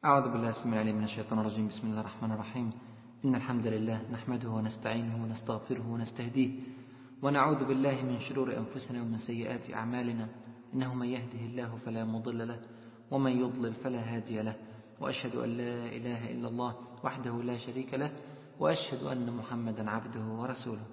أعوذ بالله السميع العليم من الشيطان الرجيم. بسم الله الرحمن الرحيم. إن الحمد لله نحمده ونستعينه ونستغفره ونستهديه ونعوذ بالله من شرور أنفسنا ومن سيئات أعمالنا، إنه من يهده الله فلا مضل له ومن يضلل فلا هادي له، وأشهد أن لا إله إلا الله وحده لا شريك له، وأشهد أن محمدا عبده ورسوله.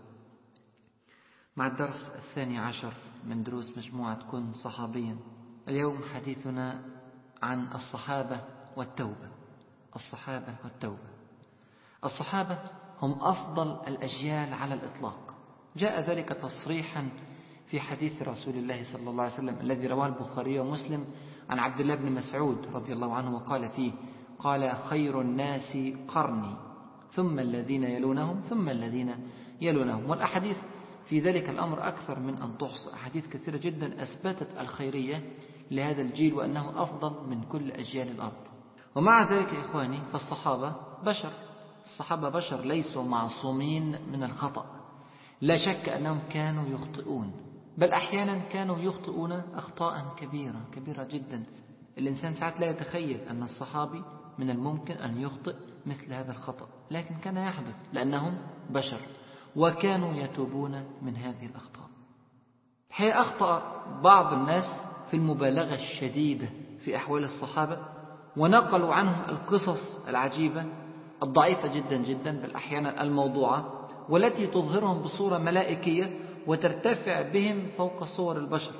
مع الدرس 12 من دروس مجموعة كن صحابيا. اليوم حديثنا عن الصحابة والتوبة. الصحابة والتوبة. الصحابة هم أفضل الأجيال على الإطلاق، جاء ذلك تصريحا في حديث رسول الله صلى الله عليه وسلم الذي رواه البخاري ومسلم عن عبد الله بن مسعود رضي الله عنه، وقال فيه: قال: خير الناس قرني ثم الذين يلونهم ثم الذين يلونهم. والأحاديث في ذلك الأمر أكثر من أن تحصى، أحاديث كثيرة جدا أثبتت الخيرية لهذا الجيل وأنه أفضل من كل أجيال الأرض. ومع ذلك يا إخواني، فالصحابة بشر. الصحابة بشر ليسوا معصومين من الخطأ. لا شك أنهم كانوا يخطئون، بل أحيانا كانوا يخطئون أخطاء كبيرة جدا. الإنسان ساعات لا يتخيل أن الصحابي من الممكن أن يخطئ مثل هذا الخطأ، لكن كان يحدث لأنهم بشر وكانوا يتوبون من هذه الأخطاء. الحقيقة أخطأ بعض الناس في المبالغة الشديدة في أحوال الصحابة، ونقلوا عنهم القصص العجيبة الضعيفة جدا بل أحيانا الموضوعة، والتي تظهرهم بصورة ملائكية وترتفع بهم فوق صور البشر.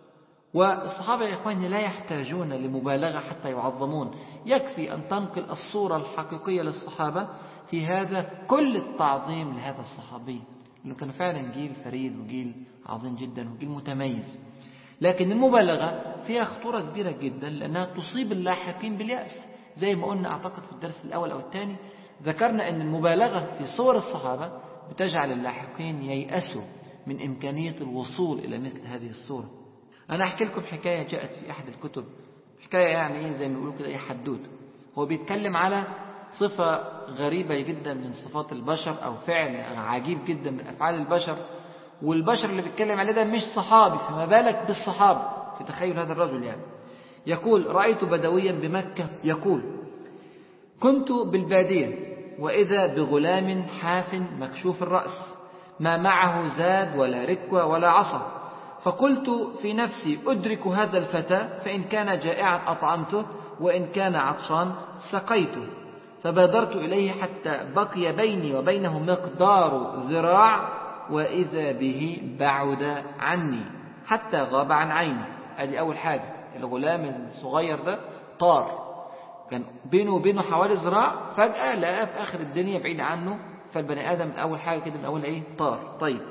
والصحابة يا إخواني لا يحتاجون لمبالغة حتى يعظمون، يكفي أن تنقل الصورة الحقيقية للصحابة في هذا كل التعظيم لهذا الصحابي، لأنه كان فعلا جيل فريد وجيل عظيم جدا وجيل متميز. لكن المبالغة فيها خطورة كبيرة جدا، لأنها تصيب اللاحقين باليأس. زي ما قلنا أعتقد في الدرس الأول أو الثاني، ذكرنا أن المبالغة في صور الصحابة بتجعل اللاحقين ييأسوا من إمكانية الوصول إلى مثل هذه الصورة. أنا أحكي لكم حكاية جاءت في أحد الكتب، حكاية يعني زي ما بيقولوا كده حدوت. هو بيتكلم على صفة غريبة جدا من صفات البشر، أو فعل عجيب جدا من أفعال البشر، والبشر اللي بيتكلم عليه ده مش صحابي، فما بالك بالصحابة في تخيل هذا الرجل. يعني يقول: رأيت بدويا بمكة يقول: كنت بالبادية وإذا بغلام حاف مكشوف الرأس ما معه زاد ولا ركوة ولا عصا، فقلت في نفسي: أدرك هذا الفتى، فإن كان جائعا أطعمته وإن كان عطشان سقيته. فبادرت إليه حتى بقي بيني وبينه مقدار ذراع، وإذا به بعد عني حتى غاب عن عيني. هذه أول حاجة. الغلام الصغير ده طار، كان بينه وبينه حوالي ذراع، فجأة لقاه في آخر الدنيا بعيد عنه. فالبني آدم من أول حاجة كده من أول طار. طيب،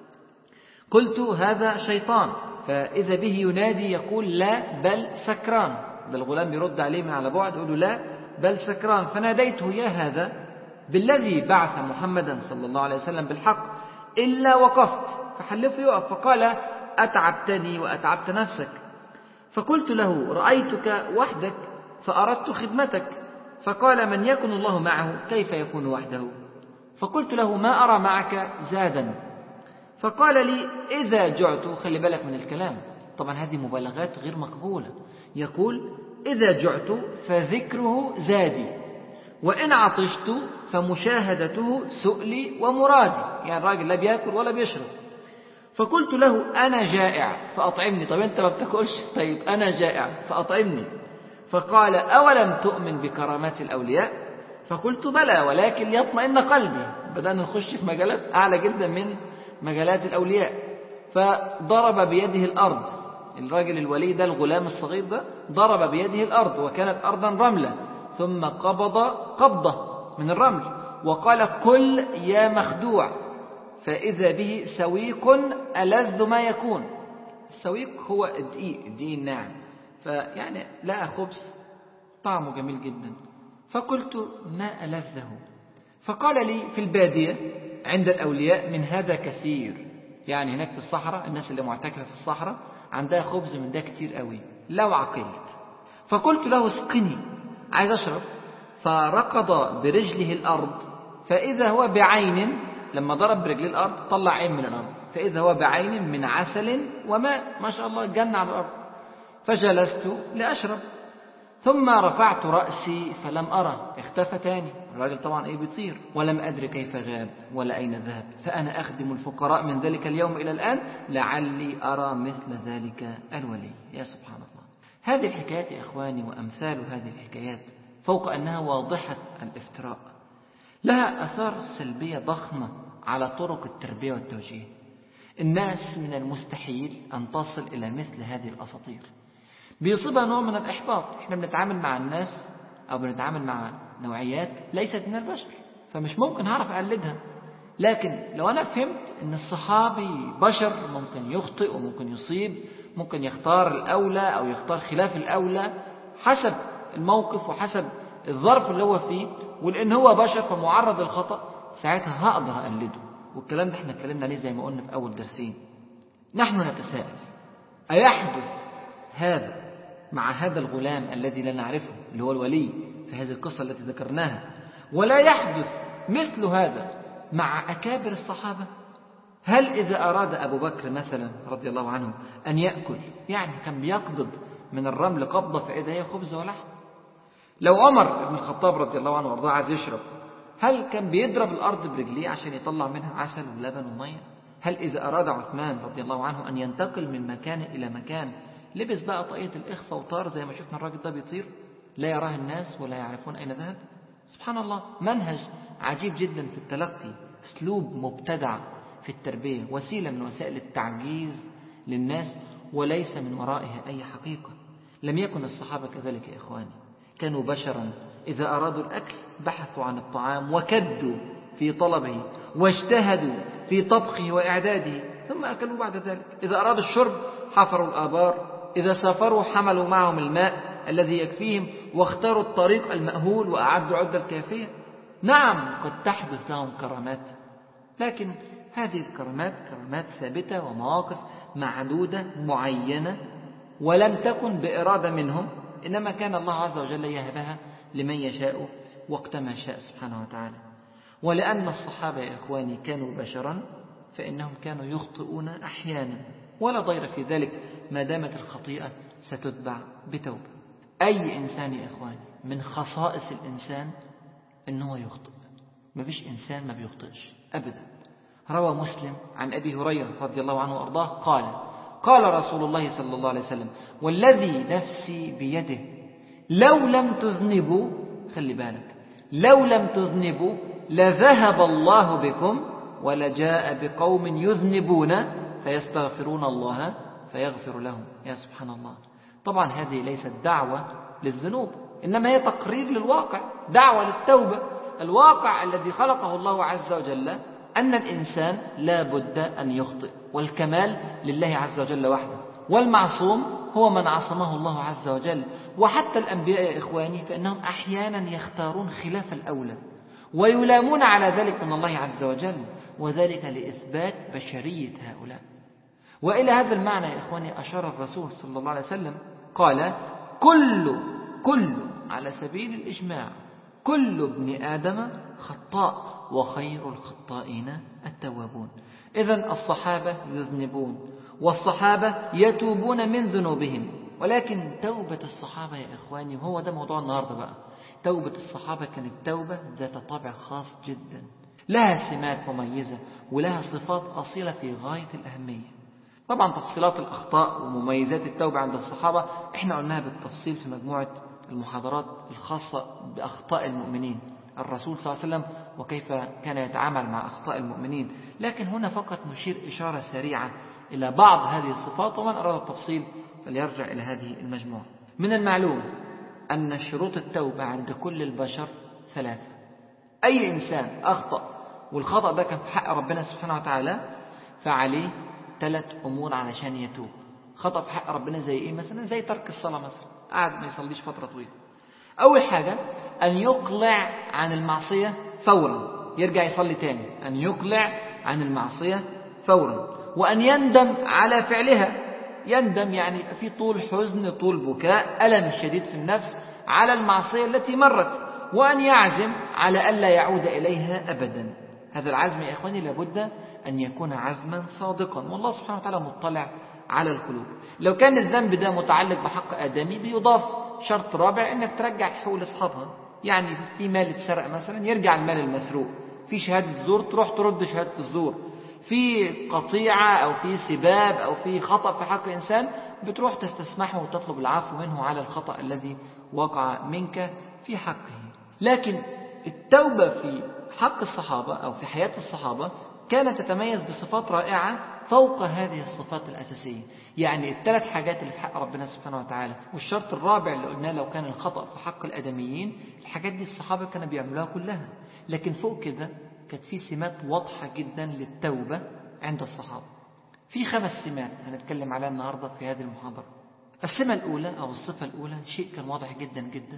قلت: هذا شيطان، فإذا به ينادي يقول: لا بل سكران. ده الغلام بيرد عليه من على بعد يقول له: لا بل سكران. فناديته: يا هذا بالذي بعث محمدا صلى الله عليه وسلم بالحق إلا وقفت. فحلفه يقف، فقال: أتعبتني وأتعبت نفسك. فقلت له: رأيتك وحدك فأردت خدمتك. فقال: من يكن الله معه كيف يكون وحده؟ فقلت له: ما أرى معك زادا. فقال لي: إذا جعت. خلي بالك من الكلام، طبعا هذه مبالغات غير مقبولة. يقول: إذا جعت فذكره زادي، وإن عطشت فمشاهدته سؤلي ومرادي. يعني الراجل لا بيأكل ولا بيشرب. فقلت له: أنا جائع فأطعمني. طب أنت ما بتاكلش؟ طيب أنا جائع فأطعمني. فقال: أولم تؤمن بكرامات الأولياء؟ فقلت: بلى، ولكن يطمئن قلبي. بدأنا نخش في مجالات أعلى جدا من مجالات الأولياء. فضرب بيده الأرض. الراجل الولي ده، الغلام الصغير ده، ضرب بيده الأرض، وكانت أرضا رملة، ثم قبض قبضة من الرمل وقال: كل يا مخدوع. فإذا به سويق ألذ ما يكون. السويق هو الدقيق الناعم، فيعني لقى خبز طعمه جميل جدا. فقلت: ما ألذه؟ فقال لي: في البادية عند الأولياء من هذا كثير. يعني هناك في الصحراء، الناس اللي معتكفة في الصحراء عندها خبز من ده كتير قوي لو عقلت. فقلت له: اسقني، عايز أشرب. فركض برجله الأرض، فإذا هو بعين. لما ضرب برجل الأرض طلع عين من الأرض، فإذا هو بعين من عسل وماء، ما شاء الله، جنة على الأرض. فجلست لأشرب، ثم رفعت رأسي فلم أره، اختفى تاني الراجل طبعا بيطير، ولم أدري كيف غاب ولا أين ذهب، فأنا أخدم الفقراء من ذلك اليوم إلى الآن لعلي أرى مثل ذلك الولي. يا سبحان الله. هذه الحكايات يا إخواني وأمثال هذه الحكايات فوق أنها واضحة الافتراء لها آثار سلبية ضخمة على طرق التربية والتوجيه. الناس من المستحيل أن تصل إلى مثل هذه الأساطير، بيصيبها نوع من الإحباط. إحنا بنتعامل مع الناس أو بنتعامل مع نوعيات ليست من البشر، فمش ممكن هعرف أقلدها. لكن لو أنا فهمت أن الصحابي بشر، ممكن يخطئ وممكن يصيب، ممكن يختار الأولى أو يختار خلاف الأولى حسب الموقف وحسب الظرف اللي هو فيه، ولأن هو بشر فمعرض للخطأ، ساعتها هقدر أقلده. والكلام ده احنا اتكلمنا عليه زي ما قلنا في أول درسين. نحن نتساءل، أيحدث هذا مع هذا الغلام الذي لا نعرفه اللي هو الولي في هذه القصة التي ذكرناها، ولا يحدث مثل هذا مع أكابر الصحابة؟ هل إذا أراد أبو بكر مثلا رضي الله عنه أن يأكل، يعني كان بيقبض من الرمل قبضة فإذا هي خبز ولحم؟ لو عمر بن الخطاب رضي الله عنه وارضاه عايز يشرب، هل كان بيضرب الأرض برجليه عشان يطلع منها عسل ولبن ومية؟ هل إذا أراد عثمان رضي الله عنه أن ينتقل من مكان إلى مكان لبس بقى طاقية الإخفاء وطار زي ما شفنا الراجل ده بيطير لا يراه الناس ولا يعرفون أين ذهب؟ سبحان الله. منهج عجيب جدا في التلقي، أسلوب مبتدع في التربية، وسيلة من وسائل التعجيز للناس وليس من ورائها أي حقيقة. لم يكن الصحابة كذلك يا إخواني، كانوا بشرا إذا أرادوا الأكل بحثوا عن الطعام وكدوا في طلبه واجتهدوا في طبخه وإعداده ثم أكلوا بعد ذلك. إذا أرادوا الشرب حفروا الآبار، إذا سافروا حملوا معهم الماء الذي يكفيهم واختاروا الطريق المأهول وأعدوا عدة الكافية. نعم قد تحدث لهم كرامات، لكن هذه الكرامات كرامات ثابتة ومواقف معدودة معينة، ولم تكن بإرادة منهم، إنما كان الله عز وجل يهبها لمن يشاء وقت ما شاء سبحانه وتعالى. ولأن الصحابة يا إخواني كانوا بشرا فإنهم كانوا يخطئون أحيانا، ولا ضير في ذلك ما دامت الخطيئة ستتبع بتوبة. أي إنسان يا إخواني من خصائص الإنسان أنه يخطئ، ما فيش إنسان ما بيخطئش أبدا. روى مسلم عن أبي هريرة رضي الله عنه وأرضاه قال: قال رسول الله صلى الله عليه وسلم: والذي نفسي بيده لو لم تذنبوا، خلي بالك، لو لم تذنبوا لذهب الله بكم ولجاء بقوم يذنبون فيستغفرون الله فيغفر لهم. يا سبحان الله. طبعا هذه ليست دعوة للذنوب، إنما هي تقرير للواقع، دعوة للتوبة. الواقع الذي خلقه الله عز وجل أن الإنسان لا بد أن يخطئ، والكمال لله عز وجل وحده، والمعصوم هو من عصمه الله عز وجل. وحتى الأنبياء يا إخواني فإنهم أحيانا يختارون خلاف الأولى ويلامون على ذلك من الله عز وجل، وذلك لإثبات بشرية هؤلاء. وإلى هذا المعنى يا إخواني أشار الرسول صلى الله عليه وسلم قال: كل على سبيل الإجماع كل ابن آدم خطاء وخير الخطائين التوابون. إذن الصحابة يذنبون والصحابة يتوبون من ذنوبهم، ولكن توبة الصحابة يا إخواني، وهو ده موضوع النهاردة بقى، توبة الصحابة كانت توبة ذات طابع خاص جدا، لها سمات مميزة ولها صفات أصيلة في غاية الأهمية. طبعا تفصيلات الأخطاء ومميزات التوبة عند الصحابة احنا قلناها بالتفصيل في مجموعة المحاضرات الخاصة بأخطاء المؤمنين، الرسول صلى الله عليه وسلم وكيف كان يتعامل مع أخطاء المؤمنين. لكن هنا فقط نشير إشارة سريعة إلى بعض هذه الصفات، ومن أراد التفصيل فليرجع إلى هذه المجموعة. من المعلوم أن شروط التوبة عند كل البشر 3. أي إنسان أخطأ والخطأ ده كان في حق ربنا سبحانه وتعالى فعليه 3 أمور علشان يتوب. خطأ في حق ربنا زي إيه مثلا؟ زي ترك الصلاة مثلا، قاعد ما يصليش فترة طويلة. أول حاجة أن يقلع عن المعصية فورا، يرجع يصلي تاني، أن يقلع عن المعصية فورا، وأن يندم على فعلها. يندم يعني في طول حزن، طول بكاء، ألم شديد في النفس على المعصية التي مرت، وأن يعزم على ألا يعود إليها أبدا. هذا العزم يا إخواني لابد أن يكون عزما صادقا، والله سبحانه وتعالى مطلع على القلوب. لو كان الذنب ده متعلق بحق آدمي بيضاف شرط رابع إنك ترجع الحقوق لأصحابها. يعني في مال اتسرق مثلا يرجع المال المسروق، في شهادة زور تروح ترد شهادة الزور، في قطيعة أو في سباب أو في خطأ في حق إنسان بتروح تستسمحه وتطلب العفو منه على الخطأ الذي وقع منك في حقه. لكن التوبة في حق الصحابة أو في حياة الصحابة كانت تتميز بصفات رائعة فوق هذه الصفات الأساسية. يعني الثلاث حاجات اللي في حق ربنا سبحانه وتعالى، والشرط الرابع اللي قلناه لو كان الخطأ في حق الآدميين، الحاجات دي الصحابة كانوا بيعملوها كلها. لكن فوق كده كانت في سمات واضحة جدا للتوبة عند الصحابة. في 5 سمات هنتكلم عليها النهاردة في هذه المحاضرة. السمة الأولى أو الصفة الأولى شيء كان واضح جدا جدا،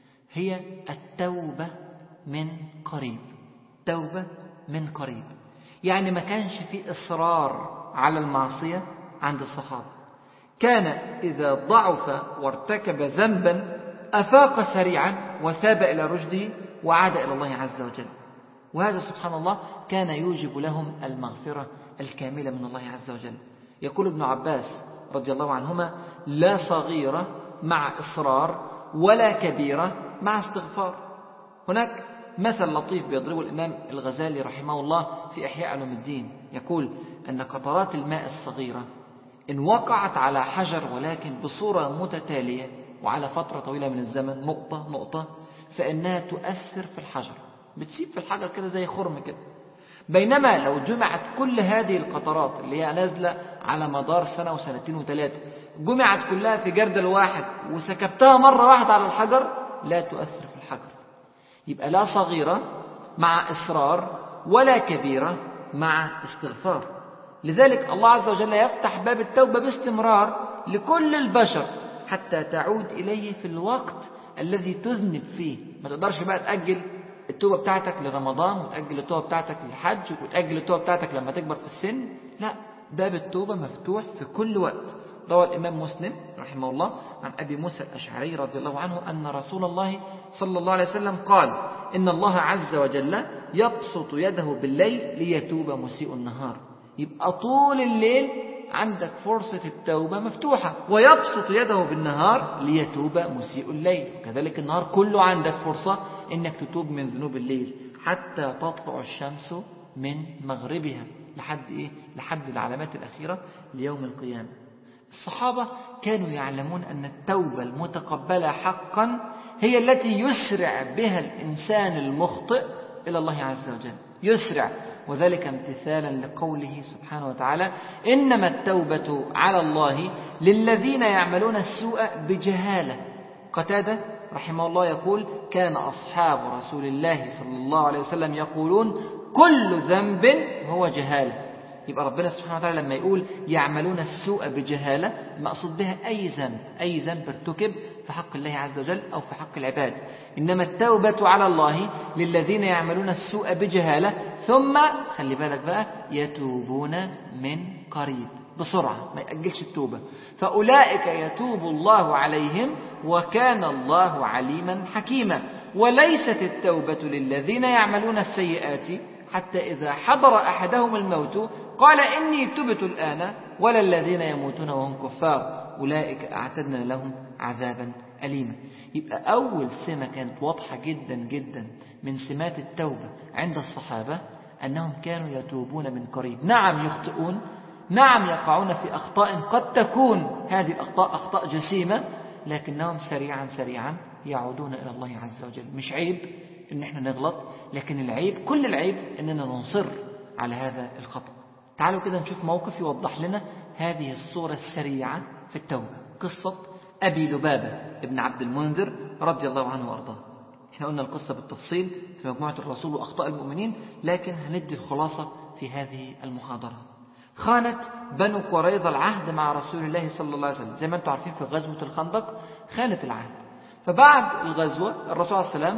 هي التوبة من قريب. توبة من قريب، يعني ما كانش في إصرار على المعصية عند الصحابة. كان إذا ضعف وارتكب ذنبا أفاق سريعا وثاب إلى رشده وعاد إلى الله عز وجل، وهذا سبحان الله كان يوجب لهم المغفرة الكاملة من الله عز وجل. يقول ابن عباس رضي الله عنهما: لا صغيرة مع إصرار ولا كبيرة مع استغفار. هناك مثل لطيف بيضربه الإمام الغزالي رحمه الله في إحياء علوم الدين، يقول أن قطرات الماء الصغيرة إن وقعت على حجر ولكن بصورة متتالية وعلى فترة طويلة من الزمن نقطة نقطة، فإنها تؤثر في الحجر، بتسيب في الحجر كده زي خرم كده. بينما لو جمعت كل هذه القطرات اللي هي نازلة على مدار سنة وسنتين وثلاثة، جمعت كلها في جردل واحد وسكبتها مرة واحدة على الحجر، لا تؤثر في الحجر. يبقى لا صغيرة مع إصرار ولا كبيرة مع استغفار. لذلك الله عز وجل يفتح باب التوبة باستمرار لكل البشر حتى تعود إليه في الوقت الذي تذنب فيه. ما تقدرش بقى تأجل التوبة بتاعتك لرمضان، وتأجل التوبة بتاعتك للحج، وتأجل التوبة بتاعتك لما تكبر في السن. لا، باب التوبة مفتوح في كل وقت. روى الإمام مسلم رحمه الله عن أبي موسى الأشعري رضي الله عنه أن رسول الله صلى الله عليه وسلم قال: إن الله عز وجل يبسط يده بالليل ليتوب مسيء النهار. يبقى طول الليل عندك فرصة التوبة مفتوحة، ويبسط يده بالنهار ليتوب مسيء الليل. وكذلك النهار كله عندك فرصة إنك تتوب من ذنوب الليل حتى تطلع الشمس من مغربها. لحد إيه؟ لحد العلامات الأخيرة ليوم القيامة. الصحابة كانوا يعلمون أن التوبة المتقبلة حقا هي التي يسرع بها الإنسان المخطئ إلى الله عز وجل، يسرع، وذلك امتثالا لقوله سبحانه وتعالى: إنما التوبة على الله للذين يعملون السوء بجهالة. قتادة رحمه الله يقول: كان أصحاب رسول الله صلى الله عليه وسلم يقولون: كل ذنب هو جهالة. يبقى ربنا سبحانه وتعالى لما يقول يعملون السوء بجهالة، مقصود بها أي ذنب ارتكب في حق الله عز وجل أو في حق العباد. إنما التوبة على الله للذين يعملون السوء بجهالة ثم خلي بالك بقى يتوبون من قريب، بسرعة، ما يأجلش التوبة، فأولئك يتوب الله عليهم وكان الله عليما حكيما. وليست التوبة للذين يعملون السيئات حتى إذا حضر أحدهم الموت قال إني تبت الآن، ولا الذين يموتون وهم كفار أولئك أعتدنا لهم عذابا أليما. يبقى أول سمة كانت واضحة جدا جدا من سمات التوبة عند الصحابة أنهم كانوا يتوبون من قريب. نعم يخطئون، نعم يقعون في أخطاء قد تكون هذه الأخطاء أخطاء جسيمة، لكنهم سريعا سريعا يعودون إلى الله عز وجل. مش عيب إن احنا نغلط، لكن العيب، كل العيب، إننا نصر على هذا الخطأ. تعالوا كده نشوف موقف يوضح لنا هذه الصورة السريعة في التوبة. قصة أبي لبابة ابن عبد المنذر رضي الله عنه وأرضاه. احنا قلنا القصة بالتفصيل في مجموعة الرسول وأخطاء المؤمنين، لكن هندي الخلاصة في هذه المحاضرة. خانت بنو قريظة العهد مع رسول الله صلى الله عليه وسلم، زي ما انتم عارفين في غزوة الخندق خانت العهد. فبعد الغزوة الرسول عليه السلام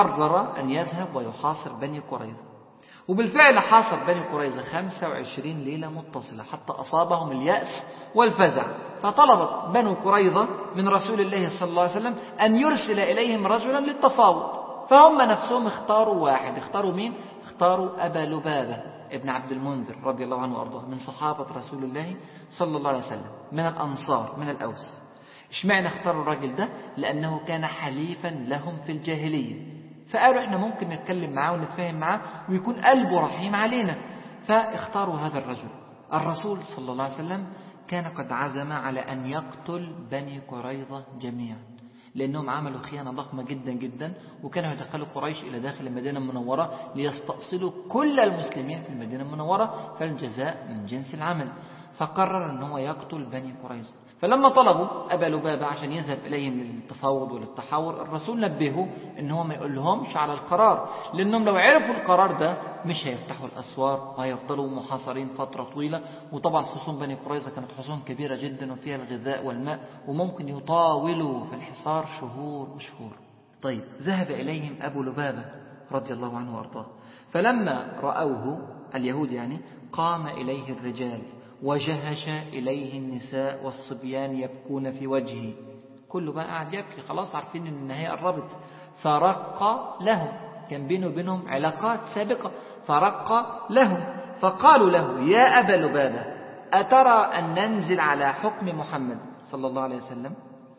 قرر أن يذهب ويحاصر بني قريظة، وبالفعل حاصر بني قريظة 25 ليلة متصلة حتى أصابهم اليأس والفزع. فطلبت بنو قريظة من رسول الله صلى الله عليه وسلم أن يرسل إليهم رجلا للتفاوض، فهم نفسهم اختاروا واحد. اختاروا مين؟ اختاروا أبا لبابة ابن عبد المنذر رضي الله عنه وأرضاه، من صحابة رسول الله صلى الله عليه وسلم، من الأنصار، من الأوس. اشمعنى اختاروا الراجل ده؟ لأنه كان حليفا لهم في الجاهلية، فقالوا احنا ممكن نتكلم معاه ونتفاهم معاه ويكون قلبه رحيم علينا، فاختاروا هذا الرجل. الرسول صلى الله عليه وسلم كان قد عزم على أن يقتل بني قريظة جميعا، لأنهم عملوا خيانة ضخمة جدا جدا، وكانوا يدخلوا قريش إلى داخل المدينة المنورة ليستأصلوا كل المسلمين في المدينة المنورة، فالجزاء من جنس العمل. فقرر أنه يقتل بني قريظة. فلما طلبوا أبا لبابة عشان يذهب إليهم للتفاوض وللتحاور، الرسول نبهه أنه ما يقول لهمش على القرار، لأنهم لو عرفوا القرار ده مش هيفتحوا الأسوار وهيفضلوا محاصرين فترة طويلة. وطبعا حصون بني قريظة كانت حصون كبيرة جدا وفيها الغذاء والماء، وممكن يطاولوا في الحصار شهور وشهور. طيب، ذهب إليهم أبو لبابة رضي الله عنه وارضاه، فلما رأوه اليهود يعني قام إليه الرجال وجهش إليه النساء والصبيان يبكون في وجهه. كله بقى قاعد يبكي، خلاص عارفين إن النهاية قربت. فرق لهم، كان بينه وبينهم علاقات سابقة، فرق لهم فقالوا له يا أبا لبابة أترى أن ننزل على حكم محمد صلى الله عليه وسلم؟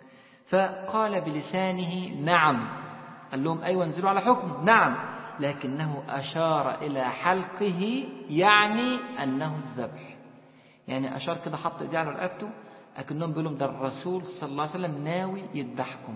فقال بلسانه نعم. قال لهم أيوة انزلوا على حكم، نعم، لكنه أشار إلى حلقه يعني أنه الذبح، يعني أشار كده، حط إيديه على رقبته أكنهم بيقولوا ده الرسول صلى الله عليه وسلم ناوي يذبحكم.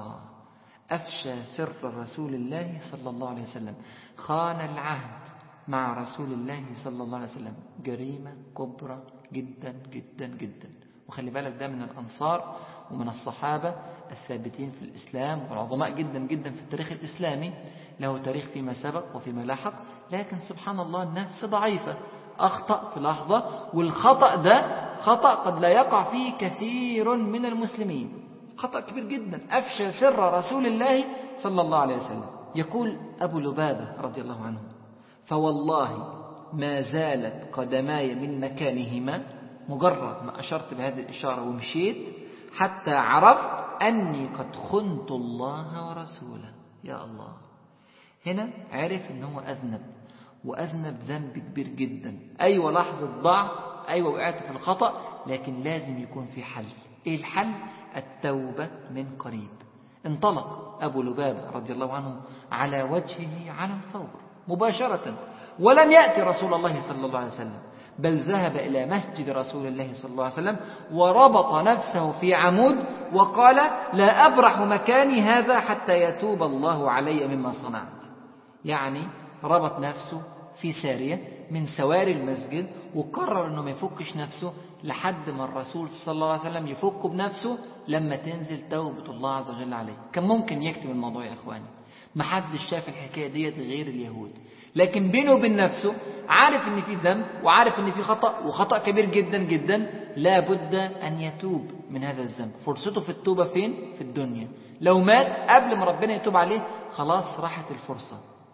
أفشى سر رسول الله صلى الله عليه وسلم، خان العهد مع رسول الله صلى الله عليه وسلم، جريمة كبرى جدا جدا جدا. وخلي بالك ده من الأنصار ومن الصحابة الثابتين في الإسلام والعظماء جدا جدا في التاريخ الإسلامي، له تاريخ فيما سبق وفيما لاحق، لكن سبحان الله النفس ضعيفة، أخطأ في لحظة، والخطأ ده خطأ قد لا يقع فيه كثير من المسلمين، خطأ كبير جدا، أفشى سر رسول الله صلى الله عليه وسلم. يقول أبو لبابة رضي الله عنه فوالله ما زالت قدماي من مكانهما، مجرد ما أشرت بهذه الإشارة ومشيت، حتى عرفت أني قد خنت الله ورسوله. يا الله، هنا عرف أنه أذنب، وأذنب ذنب كبير جدا. أيوة لحظة ضعف، أيوة وقعت في الخطأ، لكن لازم يكون في حل. إيه الحل؟ التوبة من قريب. انطلق أبو لبابة رضي الله عنه على وجهه على الفور مباشرة، ولم يأتي رسول الله صلى الله عليه وسلم، بل ذهب إلى مسجد رسول الله صلى الله عليه وسلم وربط نفسه في عمود وقال لا أبرح مكاني هذا حتى يتوب الله علي مما صنعت. يعني ربط نفسه في سارية من سواري المسجد، وقرر أنه ما يفكش نفسه لحد ما الرسول صلى الله عليه وسلم يفك بنفسه لما تنزل توبة الله عز وجل عليه. كان ممكن يكتب الموضوع يا إخواني، محدش شاف الحكاية ديت غير اليهود، لكن بينه وبين نفسه عارف ان في ذنب وعارف ان في خطأ، وخطأ كبير جدا جدا، لا بد ان يتوب من هذا الذنب. فرصته في التوبة فين؟ في الدنيا. لو مات قبل ما ربنا يتوب عليه خلاص راحت الفرصة.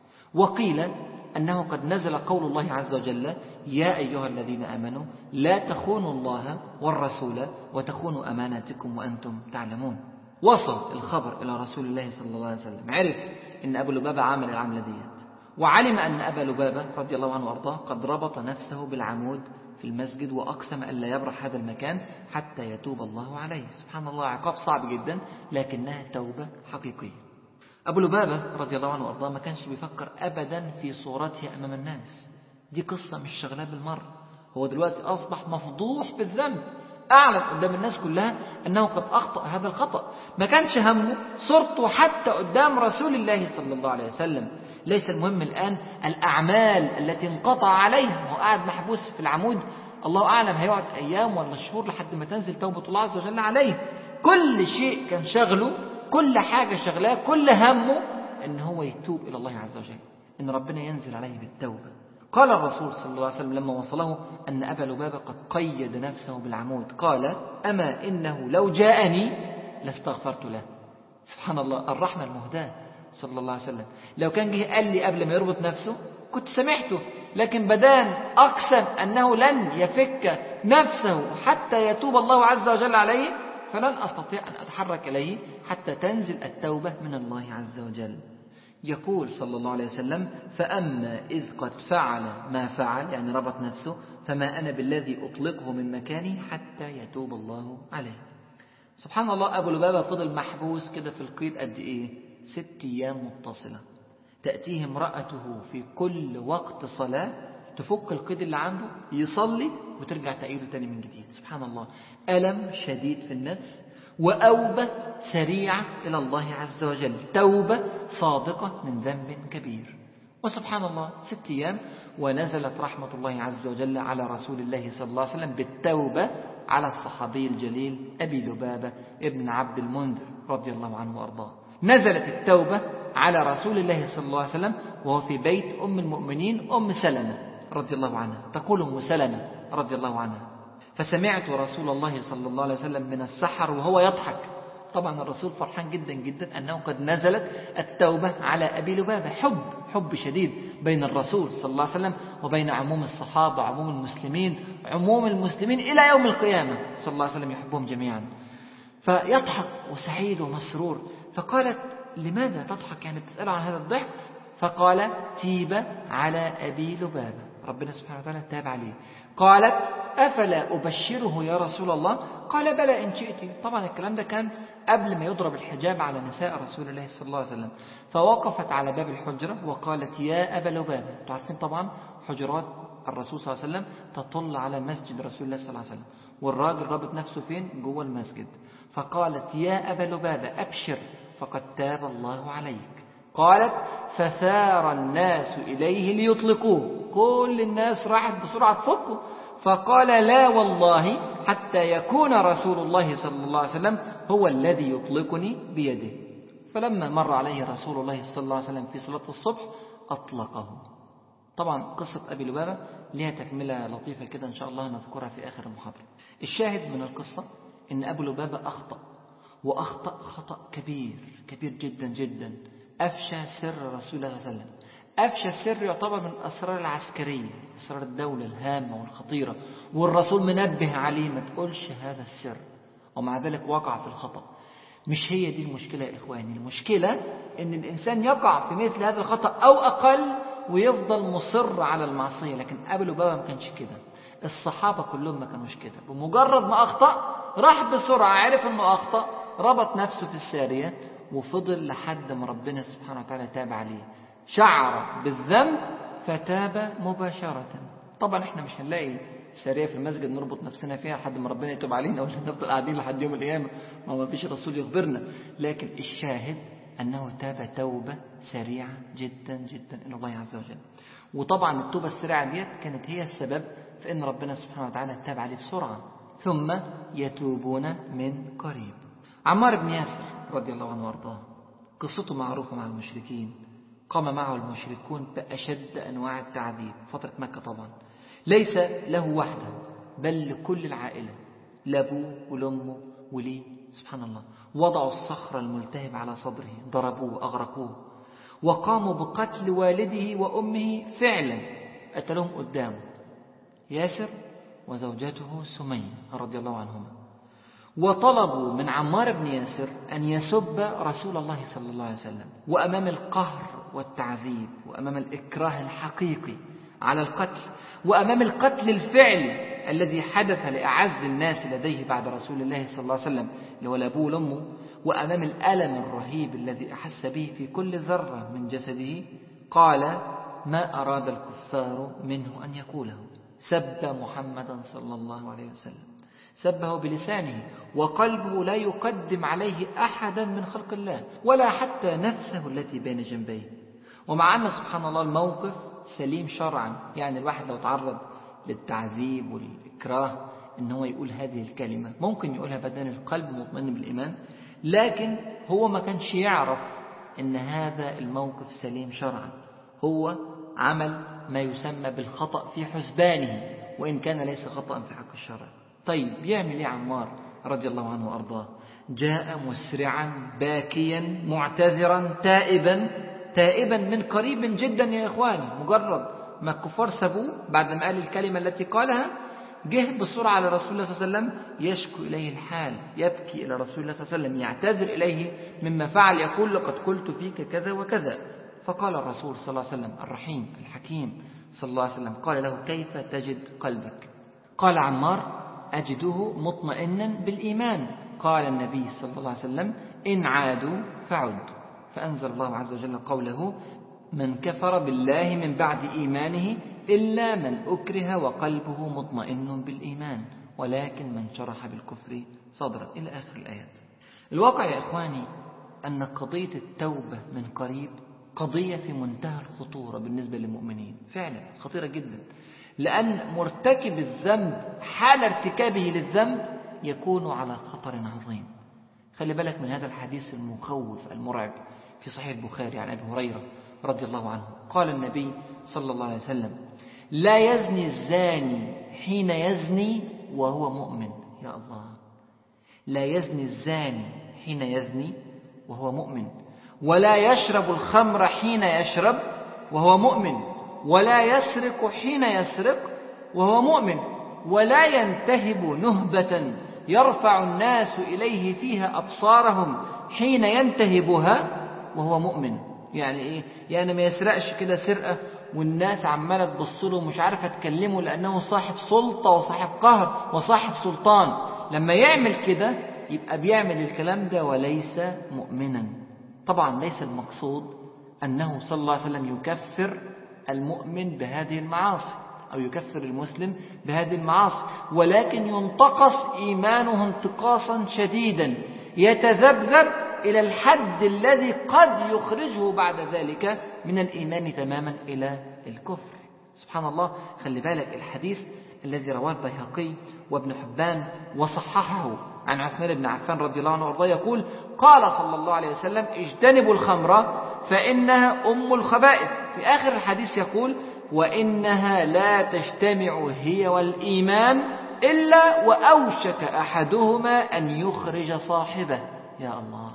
وقيل أنه قد نزل قول الله عز وجل يا أيها الذين آمنوا لا تخونوا الله والرسول وتخونوا أماناتكم وأنتم تعلمون. وصل الخبر إلى رسول الله صلى الله عليه وسلم، عرف أن أبو لبابة عمل العملة ديت، وعلم أن أبا لبابة رضي الله عنه وأرضاه قد ربط نفسه بالعمود في المسجد، وأقسم أن لا يبرح هذا المكان حتى يتوب الله عليه. سبحان الله، عقاب صعب جدا لكنها توبة حقيقية. أبو لبابة رضي الله عنه وأرضاه ما كانش بيفكر أبدا في صورته أمام الناس، دي قصة مش شغلاه بالمرة. هو دلوقتي أصبح مفضوح بالذنب، أعلن قدام الناس كلها أنه قد أخطأ هذا الخطأ. ما كانش همه صورته حتى قدام رسول الله صلى الله عليه وسلم. ليس المهم الآن الأعمال التي انقطع عليها، هو قاعد محبوس في العمود، الله أعلم هيقعد أيام ولا شهور لحد ما تنزل توبة الله عز وجل عليه. كل شيء كان شغله، كل حاجة شغلاه، كل همه أن هو يتوب إلى الله عز وجل، أن ربنا ينزل عليه بالتوبة. قال الرسول صلى الله عليه وسلم لما وصله أن أبا لبابة قد قيد نفسه بالعمود، قال أما إنه لو جاءني لاستغفرت له. سبحان الله، الرحمة المهداة صلى الله عليه وسلم. لو كان جه قال لي قبل ما يربط نفسه كنت سمعته، لكن بدان أقسم أنه لن يفك نفسه حتى يتوب الله عز وجل عليه، فلن أستطيع أن أتحرك إليه حتى تنزل التوبة من الله عز وجل. يقول صلى الله عليه وسلم فأما إذ قد فعل ما فعل، يعني ربط نفسه، فما أنا بالذي أطلقه من مكاني حتى يتوب الله عليه. سبحان الله، أبو لبابة فضل محبوس كده في القيد قد إيه؟ 6 أيام متصلة. تأتيه امرأته في كل وقت صلاة تفك القيد اللي عنده، يصلي وترجع تأييده تاني من جديد. سبحان الله، ألم شديد في النفس وأوبة سريعة إلى الله عز وجل، توبة صادقة من ذنب كبير. وسبحان الله 6 أيام ونزلت رحمة الله عز وجل على رسول الله صلى الله عليه وسلم بالتوبة على الصحابي الجليل أبي لبابة ابن عبد المنذر رضي الله عنه وأرضاه. نزلت التوبة على رسول الله صلى الله عليه وسلم وهو في بيت أم المؤمنين أم سلمة رضي الله عنها. تقول أم سلمة رضي الله عنها: فسمعت رسول الله صلى الله عليه وسلم من السحر وهو يضحك. طبعا الرسول فرحان جدا جدا أنه قد نزلت التوبة على أبي لبابة. حب شديد بين الرسول صلى الله عليه وسلم وبين عموم الصحابة، عموم المسلمين إلى يوم القيامة، صلى الله عليه وسلم يحبهم جميعا. فيضحك وسعيد ومسرور. فقالت: لماذا تضحك؟ يعني بتسأله عن هذا الضحك. فقال: تيب على أبي لبابة، ربنا سبحانه وتعالى تاب عليه. قالت: أفلا أبشره يا رسول الله؟ قال: بلى إن شئت. طبعا الكلام ده كان قبل ما يضرب الحجاب على نساء رسول الله صلى الله عليه وسلم. فوقفت على باب الحجرة وقالت: يا أبا لبابة. تعرفين طبعا حجرات الرسول صلى الله عليه وسلم تطل على مسجد رسول الله صلى الله عليه وسلم، والراجل رابط نفسه فين؟ جوه المسجد. فقالت: يا أبا لبابة أبشر فقد تاب الله عليك. قالت: فثار الناس إليه ليطلقوه، كل الناس راحت بسرعة تفكه. فقال: لا والله حتى يكون رسول الله صلى الله عليه وسلم هو الذي يطلقني بيده. فلما مر عليه رسول الله صلى الله عليه وسلم في صلاة الصبح أطلقه. طبعا قصة أبي لبابة لها تكملة لطيفة كده إن شاء الله نذكرها في آخر المحاضرة. الشاهد من القصة إن أبو لبابة أخطأ خطأ كبير جدا جدا. أفشى سر رسول الله صلى الله عليه وسلم. أفشى السر يعتبر من الأسرار العسكرية، أسرار الدولة الهامة والخطيرة، والرسول منبه عليه ما تقولش هذا السر، ومع ذلك وقع في الخطأ. مش هي دي المشكلة يا إخواني. المشكلة إن الإنسان يقع في مثل هذا الخطأ أو أقل ويفضل مصر على المعصية. لكن أبو لبابة ما كانش كده، الصحابة كلهم ما كانوش كده. بمجرد ما أخطأ راح بسرعة، عرف أنه أخطأ، ربط نفسه في السارية وفضل لحد ما ربنا سبحانه وتعالى تاب عليه. شعر بالذنب فتاب مباشرة. طبعا احنا مش هنلاقي سارية في المسجد نربط نفسنا فيها لحد ما ربنا يتوب علينا ولا نفضل قاعدين لحد يوم القيامة، ما فيش رسول يخبرنا. لكن الشاهد أنه تاب توبة سريعة جدا جدا إلى الله عز وجل. وطبعا التوبة السريعة ديت كانت هي السبب في أن ربنا سبحانه وتعالى تاب عليه بسرعة. ثم يتوبون من قريب. عمار بن ياسر رضي الله عنه وارضاه قصته معروفة مع المشركين. قام معه المشركون بأشد أنواع التعذيب فترة مكة. طبعا ليس له وحده بل لكل العائلة، لأبوه ولأمه وليه. سبحان الله، وضعوا الصخر الملتهب على صدره، ضربوه أغرقوه، وقاموا بقتل والده وأمه فعلا، قتلهم قدامه، ياسر وزوجته سمية رضي الله عنهما. وطلبوا من عمار بن ياسر أن يسب رسول الله صلى الله عليه وسلم. وأمام القهر والتعذيب، وأمام الإكراه الحقيقي على القتل، وأمام القتل الفعلي الذي حدث لأعز الناس لديه بعد رسول الله صلى الله عليه وسلم اللي هو أبوه وأمه، وأمام الألم الرهيب الذي أحس به في كل ذرة من جسده، قال: ما أراد الكفار منه أن يقوله. سب محمدا صلى الله عليه وسلم، سبه بلسانه، وقلبه لا يقدم عليه أحدا من خلق الله ولا حتى نفسه التي بين جنبيه. ومع أن سبحان الله الموقف سليم شرعا، يعني الواحد لو تعرض للتعذيب والإكراه إن هو يقول هذه الكلمة ممكن يقولها بدن القلب مطمئن بالإيمان، لكن هو ما كانش يعرف إن هذا الموقف سليم شرعا. هو عمل ما يسمى بالخطأ في حسبانه وإن كان ليس خطأ في حق الشرع. طيب يعمل ايه عمار رضي الله عنه وارضاه؟ جاء مسرعا باكيا معتذرا تائبا من قريب جدا يا اخواني. مجرد ما الكفار سابوه بعد ما قال الكلمة التي قالها، جه بسرعة على رسول الله صلى الله عليه وسلم يشكو إليه الحال، يبكي إلى رسول الله صلى الله عليه وسلم، يعتذر إليه مما فعل، يقول: لقد قلت فيك كذا وكذا. فقال الرسول صلى الله عليه وسلم الرحيم الحكيم صلى الله عليه وسلم، قال له: كيف تجد قلبك؟ قال عمار: أجده مطمئنا بالإيمان قال النبي صلى الله عليه وسلم: إن عادوا فعد. فأنزل الله عز وجل قوله: من كفر بالله من بعد إيمانه إلا من أكره وقلبه مطمئن بالإيمان ولكن من شرح بالكفر صدرا، إلى آخر الآيات. الواقع يا إخواني أن قضية التوبة من قريب قضية في منتهى الخطورة بالنسبة للمؤمنين، فعلا خطيرة جدا، لأن مرتكب الذنب حال ارتكابه للذنب يكون على خطر عظيم. خلي بالك من هذا الحديث المخوف المرعب في صحيح البخاري عن أبي هريرة رضي الله عنه، قال النبي صلى الله عليه وسلم: لا يزني الزاني حين يزني وهو مؤمن. يا الله، لا يزني الزاني حين يزني وهو مؤمن، ولا يشرب الخمر حين يشرب وهو مؤمن، ولا يسرق حين يسرق وهو مؤمن، ولا ينتهب نهبة يرفع الناس إليه فيها أبصارهم حين ينتهبها وهو مؤمن. يعني إيه؟ يعني ما يسرقش كده سرقة والناس عمالة تبص له ومش عارفة تكلمه لأنه صاحب سلطة وصاحب قهر وصاحب سلطان. لما يعمل كده يبقى بيعمل الكلام ده وليس مؤمنا. طبعا ليس المقصود أنه صلى الله عليه وسلم يكفر المؤمن بهذه المعاصي أو يكفر المسلم بهذه المعاصي، ولكن ينتقص إيمانه انتقاصا شديدا يتذبذب إلى الحد الذي قد يخرجه بعد ذلك من الإيمان تماما إلى الكفر. سبحان الله. خلي بالك الحديث الذي رواه البيهقي وابن حبان وصححه عن عثمان بن عفان رضي الله عنه وارضاه يقول: قال صلى الله عليه وسلم: اجتنبوا الخمر فإنها أم الخبائث. في آخر الحديث يقول: وإنها لا تجتمع هي والإيمان إلا وأوشك أحدهما أن يخرج صاحبه. يا الله،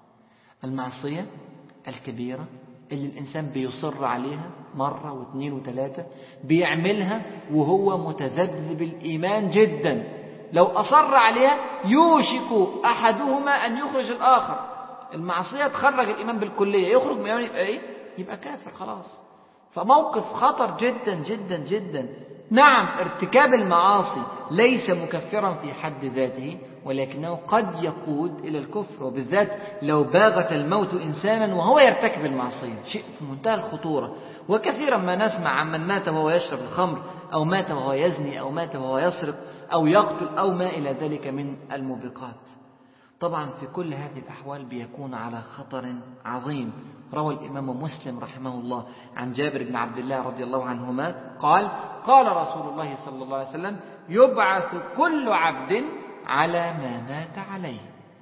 المعصية الكبيرة اللي الإنسان بيصر عليها مرة واثنين وثلاثة، بيعملها وهو متذبذب الإيمان جدا، لو أصر عليها يوشك أحدهما أن يخرج الآخر. المعصية تخرج الإيمان بالكلية، يخرج من الإيمان يبقى إيه؟ يبقى كافر خلاص. فموقف خطر جدا جدا جدا. نعم، ارتكاب المعاصي ليس مكفرا في حد ذاته، ولكنه قد يقود إلى الكفر، وبالذات لو باغت الموت إنسانا وهو يرتكب المعصية، شيء في منتهى الخطورة. وكثيرا ما نسمع عن من مات وهو يشرب الخمر، أو مات وهو يزني، أو مات وهو يسرق، أو يقتل، أو ما إلى ذلك من الموبقات. طبعا في كل هذه الأحوال بيكون على خطر عظيم. روى الإمام مسلم رحمه الله عن جابر بن عبد الله رضي الله عنهما قال: قال رسول الله صلى الله عليه وسلم: يبعث كل عبد على ما مات عليه.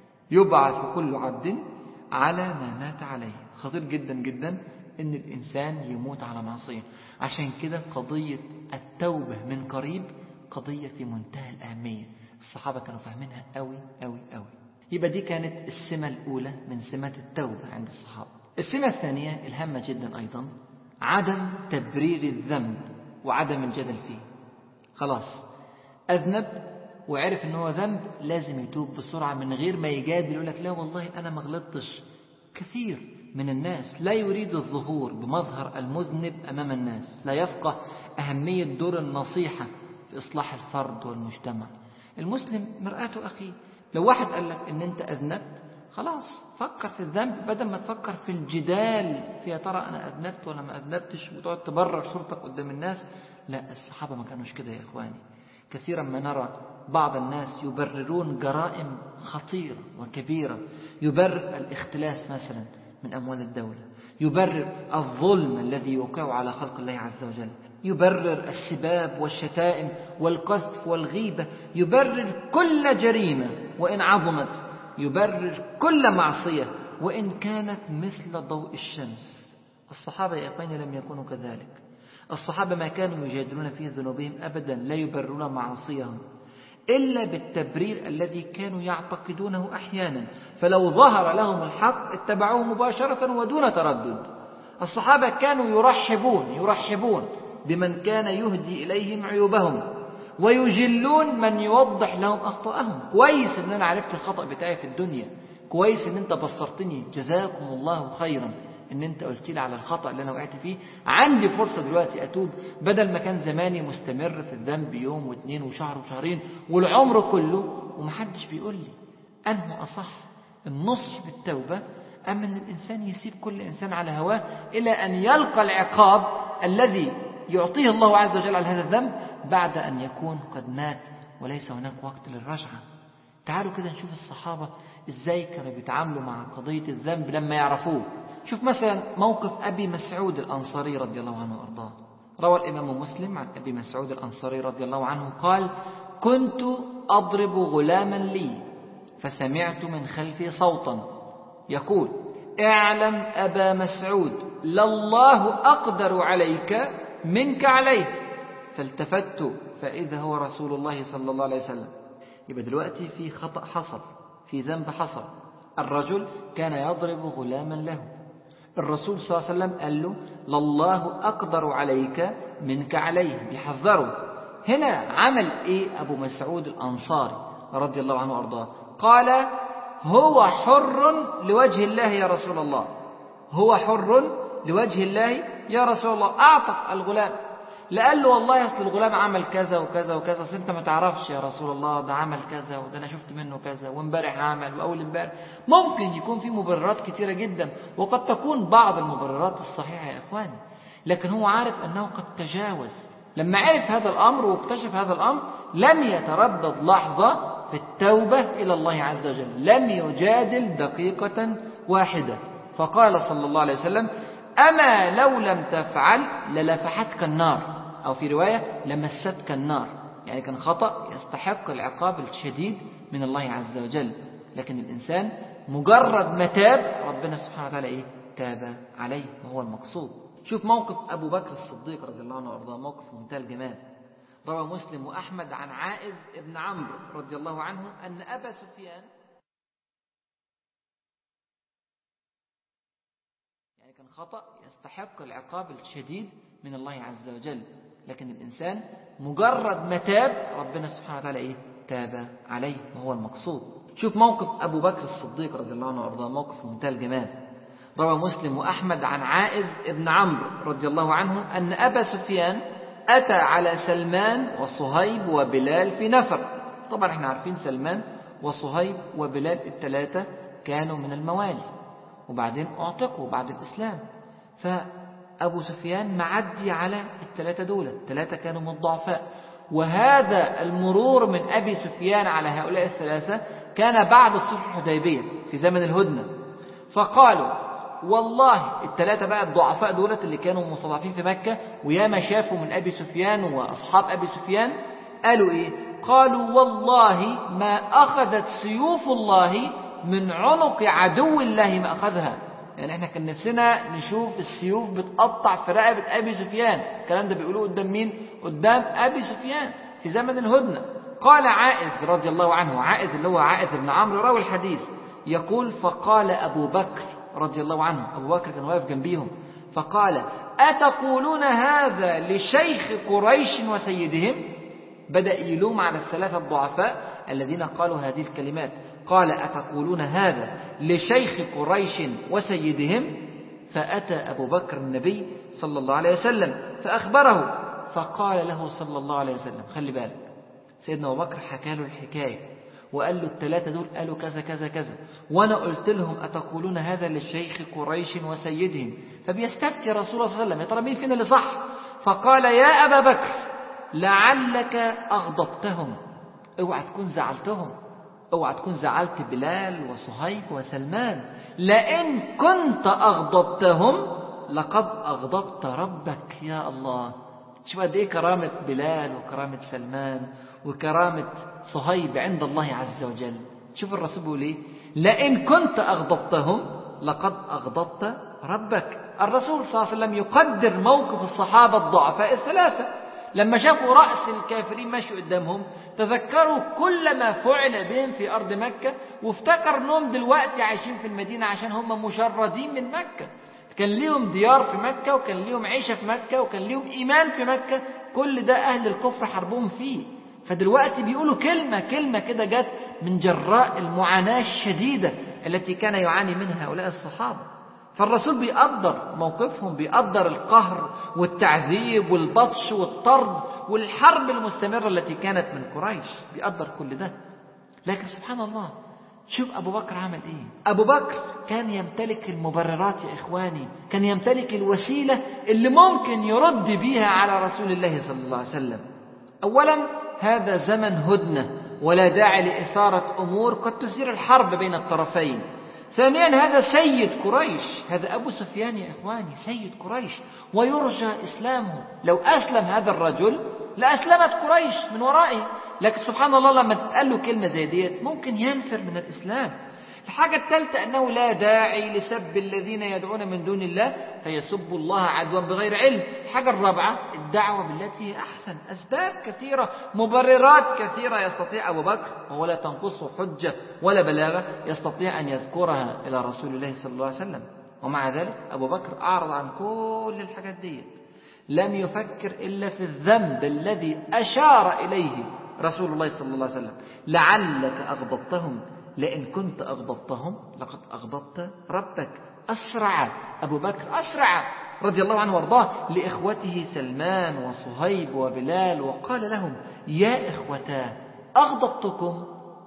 يبعث كل عبد على ما مات عليه. خطير جدا جدا إن الإنسان يموت على معصية. عشان كده قضية التوبة من قريب قضية في منتهى الأهمية. الصحابة كانوا فاهمينها قوي قوي قوي. يبقى دي كانت السمة الأولى من سمات التوبة عند الصحابة. السمة الثانية الهامة جدا أيضا، عدم تبرير الذنب وعدم الجدل فيه. خلاص أذنب وعرف أنه ذنب، لازم يتوب بسرعة من غير ما يجادل يقول لك: لا والله أنا ما غلطتش. كثير من الناس لا يريد الظهور بمظهر المذنب أمام الناس، لا يفقه أهمية دور النصيحة في إصلاح الفرد والمجتمع. المسلم مرآة أخيه. لو واحد قال لك أن أنت أذنبت، خلاص فكر في الذنب بدل ما تفكر في الجدال في يا ترى أنا أذنبت ولا ما أذنبتش وتقعد تبرر صورتك قدام الناس. لا، الصحابة ما كانوش كده يا إخواني. كثيرا ما نرى بعض الناس يبررون جرائم خطيرة وكبيرة، يبرر الاختلاس مثلا من أموال الدولة، يبرر الظلم الذي يوقع على خلق الله عز وجل، يبرر السباب والشتائم والقذف والغيبة، يبرر كل جريمة وإن عظمت، يبرر كل معصية وإن كانت مثل ضوء الشمس. الصحابة يا إخواني لم يكونوا كذلك. الصحابة ما كانوا يجادلون في ذنوبهم أبدا، لا يبررون معاصيهم إلا بالتبرير الذي كانوا يعتقدونه أحيانا، فلو ظهر لهم الحق اتبعوه مباشرة ودون تردد. الصحابة كانوا يرحبون بمن كان يهدي إليهم عيوبهم، ويجلون من يوضح لهم أخطاءهم. كويس إن أنا عرفت الخطأ بتاعي في الدنيا، كويس إن أنت بصرتني، جزاكم الله خيرا إن أنت قلت لي على الخطأ اللي أنا وقعت فيه، عندي فرصة دلوقتي أتوب، بدل ما كان زماني مستمر في الذنب يوم واثنين وشهر وشهرين والعمر كله ومحدش بيقول لي. أنه أصح، النصح بالتوبة أم أن الإنسان يسيب كل إنسان على هواه إلى أن يلقى العقاب الذي يعطيه الله عز وجل على هذا الذنب بعد أن يكون قد مات وليس هناك وقت للرجعة. تعالوا كده نشوف الصحابة إزاي كانوا بيتعاملوا مع قضية الذنب لما يعرفوه. شوف مثلا موقف أبي مسعود الأنصاري رضي الله عنه وأرضاه. روى الإمام مسلم عن أبي مسعود الأنصاري رضي الله عنه قال: كنت أضرب غلاما لي فسمعت من خلفي صوتا يقول: اعلم أبا مسعود لله أقدر عليك منك عليه. فالتفت فإذا هو رسول الله صلى الله عليه وسلم. يبقى دلوقتي في خطأ حصل، في ذنب حصل. الرجل كان يضرب غلاما له، الرسول صلى الله عليه وسلم قال له: لله أقدر عليك منك عليه، بيحذره. هنا عمل إيه أبو مسعود الأنصاري رضي الله عنه وأرضاه؟ قال: هو حر لوجه الله يا رسول الله، هو حر لوجه الله يا رسول الله. أعتق الغلام، لا قال له والله أصل الغلام عمل كذا وكذا وكذا، أصل أنت ما تعرفش يا رسول الله، ده عمل كذا وده أنا شفت منه كذا وامبارح عمل وأول امبارح. ممكن يكون في مبررات كتيرة جدا، وقد تكون بعض المبررات الصحيحة يا إخواني، لكن هو عارف أنه قد تجاوز. لما عرف هذا الأمر واكتشف هذا الأمر لم يتردد لحظة في التوبة إلى الله عز وجل، لم يجادل دقيقة واحدة، فقال صلى الله عليه وسلم: أما لو لم تفعل للفحتك النار، أو في رواية لمستك النار. يعني كان خطأ يستحق العقاب الشديد من الله عز وجل، لكن الإنسان مجرد ما تاب ربنا سبحانه وتعالى إيه؟ تاب عليه، وهو المقصود. شوف موقف أبو بكر الصديق رضي الله عنه وأرضاه، موقف منتهى الجمال. روى مسلم وأحمد عن عائذ بن عمرو رضي الله عنه أن أبا سفيان، يعني كان خطأ يستحق العقاب الشديد من الله عز وجل، لكن الإنسان مجرد ما تاب ربنا سبحانه وتعالى إيه؟ تاب عليه، وهو المقصود. شوف موقف أبو بكر الصديق رضي الله عنه وأرضاه، موقف منتهى الجمال. روى مسلم وأحمد عن عائذ بن عمرو رضي الله عنه أن أبا سفيان أتى على سلمان وصهيب وبلال في نفر. طبعا احنا عارفين سلمان وصهيب وبلال الثلاثة كانوا من الموالي، وبعدين اعتقوا بعد الإسلام. فأبو سفيان معدي على الثلاثة دول، الثلاثة كانوا من الضعفاء، وهذا المرور من أبي سفيان على هؤلاء الثلاثة كان بعد صلح الحديبية في زمن الهدنة. فقالوا والله، الثلاثة بقى الضعفاء دولت اللي كانوا مستضعفين في مكة وياما شافوا من أبي سفيان وأصحاب أبي سفيان، قالوا إيه؟ قالوا والله ما أخذت سيوف الله من عنق عدو الله ما أخذها. يعني احنا كان نفسنا نشوف السيوف بتقطع في رقبة أبي سفيان. الكلام ده بيقولوه قدام مين؟ قدام أبي سفيان في زمن الهدنة. قال عائذ رضي الله عنه، عائذ اللي هو عائذ بن عمرو راوي الحديث، يقول: فقال أبو بكر رضي الله عنه، أبو بكر كان واقف جنبيهم، فقال: أتقولون هذا لشيخ قريش وسيدهم؟ بدأ يلوم على الثلاثة الضعفاء الذين قالوا هذه الكلمات. قال: أتقولون هذا لشيخ قريش وسيدهم؟ فأتى أبو بكر النبي صلى الله عليه وسلم فأخبره، فقال له صلى الله عليه وسلم، خلي بالك، سيدنا أبو بكر حكى له الحكاية وقال له الثلاثة دول قالوا كذا كذا كذا، وأنا قلت لهم أتقولون هذا للشيخ قريش وسيدهم؟ فبيستفتي رسول الله صلى الله عليه وسلم، يا ترى مين فينا اللي صح؟ فقال: يا أبا بكر لعلك أغضبتهم، اوعى تكون زعلتهم، اوعى تكون زعلت بلال وصهيب وسلمان، لئن كنت أغضبتهم لقد أغضبت ربك. يا الله، شوف قد إيه كرامة بلال وكرامة سلمان وكرامة صهيب عند الله عز وجل. شوف الرسول بيقول إيه؟ لئن كنت أغضبتهم لقد أغضبت ربك. الرسول صلى الله عليه وسلم يقدر موقف الصحابة الضعفاء الثلاثة لما شافوا رأس الكافرين ماشي قدامهم، تذكروا كل ما فعل بهم في أرض مكة، وافتكر انهم دلوقتي عايشين في المدينة عشان هم مشردين من مكة. كان ليهم ديار في مكة، وكان ليهم عيشة في مكة، وكان ليهم إيمان في مكة، كل ده أهل الكفر حربهم فيه. فدلوقتي بيقولوا كلمة كده جت من جراء المعاناة الشديدة التي كان يعاني منها هؤلاء الصحابة. فالرسول بيقدر موقفهم، بيقدر القهر والتعذيب والبطش والطرد والحرب المستمرة التي كانت من قريش، بيقدر كل ده. لكن سبحان الله، شوف أبو بكر عمل إيه. أبو بكر كان يمتلك المبررات يا إخواني، كان يمتلك الوسيلة اللي ممكن يرد بيها على رسول الله صلى الله عليه وسلم. أولا هذا زمن هدنة ولا داعي لإثارة أمور قد تثير الحرب بين الطرفين. ثانيا هذا سيد قريش، هذا أبو سفيان يا إخواني سيد قريش ويرجى إسلامه. لو أسلم هذا الرجل لأسلمت قريش من ورائه، لكن سبحان الله لما تتقال له كلمة زي ديت ممكن ينفر من الإسلام. الحاجة الثالثة أنه لا داعي لسب الذين يدعون من دون الله فيسبوا الله عدوا بغير علم. الحاجة الرابعة الدعوة بالتي هي أحسن. أسباب كثيرة، مبررات كثيرة يستطيع أبو بكر وهو لا تنقصه حجة ولا بلاغة يستطيع أن يذكرها إلى رسول الله صلى الله عليه وسلم. ومع ذلك أبو بكر أعرض عن كل الحاجات دي، لم يفكر إلا في الذنب الذي أشار إليه رسول الله صلى الله عليه وسلم: لعلك أغضبتهم، لئن كنت أغضبتهم لقد أغضبت ربك. أسرع أبو بكر، أسرع رضي الله عنه وارضاه لإخوته سلمان وصهيب وبلال وقال لهم: يا إخوتاه أغضبتكم.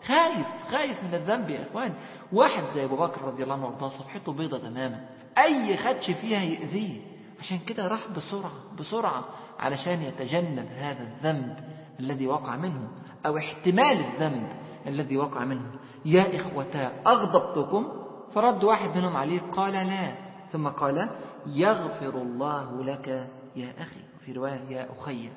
خايف من الذنب يا إخوان. واحد زي أبو بكر رضي الله عنه وارضاه صفحته بيضة تماما، أي خدش فيها يؤذيه، عشان كده راح بسرعة علشان يتجنب هذا الذنب الذي وقع منه أو احتمال الذنب الذي وقع منه. يا إخوتا أغضبتكم؟ فرد واحد منهم عليه قال: لا. ثم قال: يغفر الله لك يا أخي، وفي رواية يا أخي.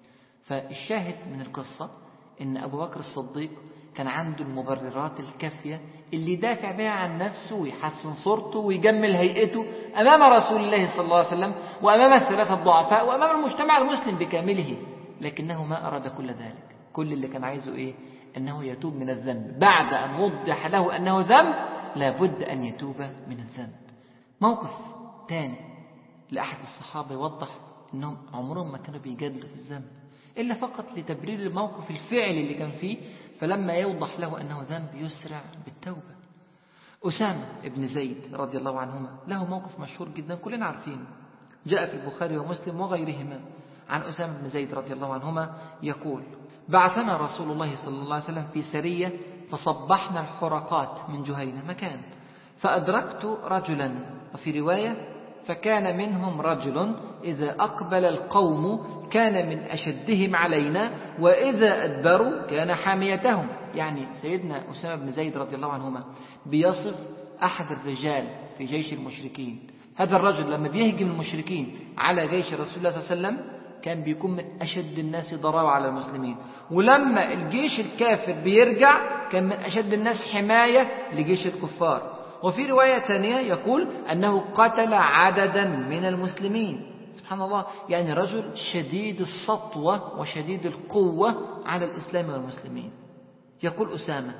فالشاهد من القصة إن أبو بكر الصديق كان عنده المبررات الكافية اللي دافع بها عن نفسه ويحسن صورته ويجمل هيئته أمام رسول الله صلى الله عليه وسلم وأمام الثلاثة الضعفاء وأمام المجتمع المسلم بكامله. لكنه ما أراد كل ذلك. كل اللي كان عايزه إيه؟ أنه يتوب من الذنب. بعد أن وضح له أنه ذنب لابد أن يتوب من الذنب. موقف تاني لأحد الصحابة يوضح أنهم عمرهم ما كانوا بيجادلوا في الذنب إلا فقط لتبرير الموقف الفعلي اللي كان فيه، فلما يوضح له أنه ذنب يسرع بالتوبة. أسامة ابن زيد رضي الله عنهما له موقف مشهور جدا كلنا عارفينه، جاء في البخاري ومسلم وغيرهما عن أسامة بن زيد رضي الله عنهما يقول: بعثنا رسول الله صلى الله عليه وسلم في سرية فصبحنا الحرقات من جهينة مكان، فأدركت رجلا، وفي رواية فكان منهم رجل إذا أقبل القوم كان من أشدهم علينا وإذا أدبروا كان حاميتهم. يعني سيدنا أسامة بن زيد رضي الله عنهما بيصف أحد الرجال في جيش المشركين. هذا الرجل لما بيهجم المشركين على جيش رسول الله صلى الله عليه وسلم كان بيكون من أشد الناس ضراوة على المسلمين، ولما الجيش الكافر بيرجع كان من أشد الناس حماية لجيش الكفار. وفي رواية ثانية يقول أنه قتل عددا من المسلمين. سبحان الله، يعني رجل شديد السطوة وشديد القوة على الإسلام والمسلمين. يقول أسامة: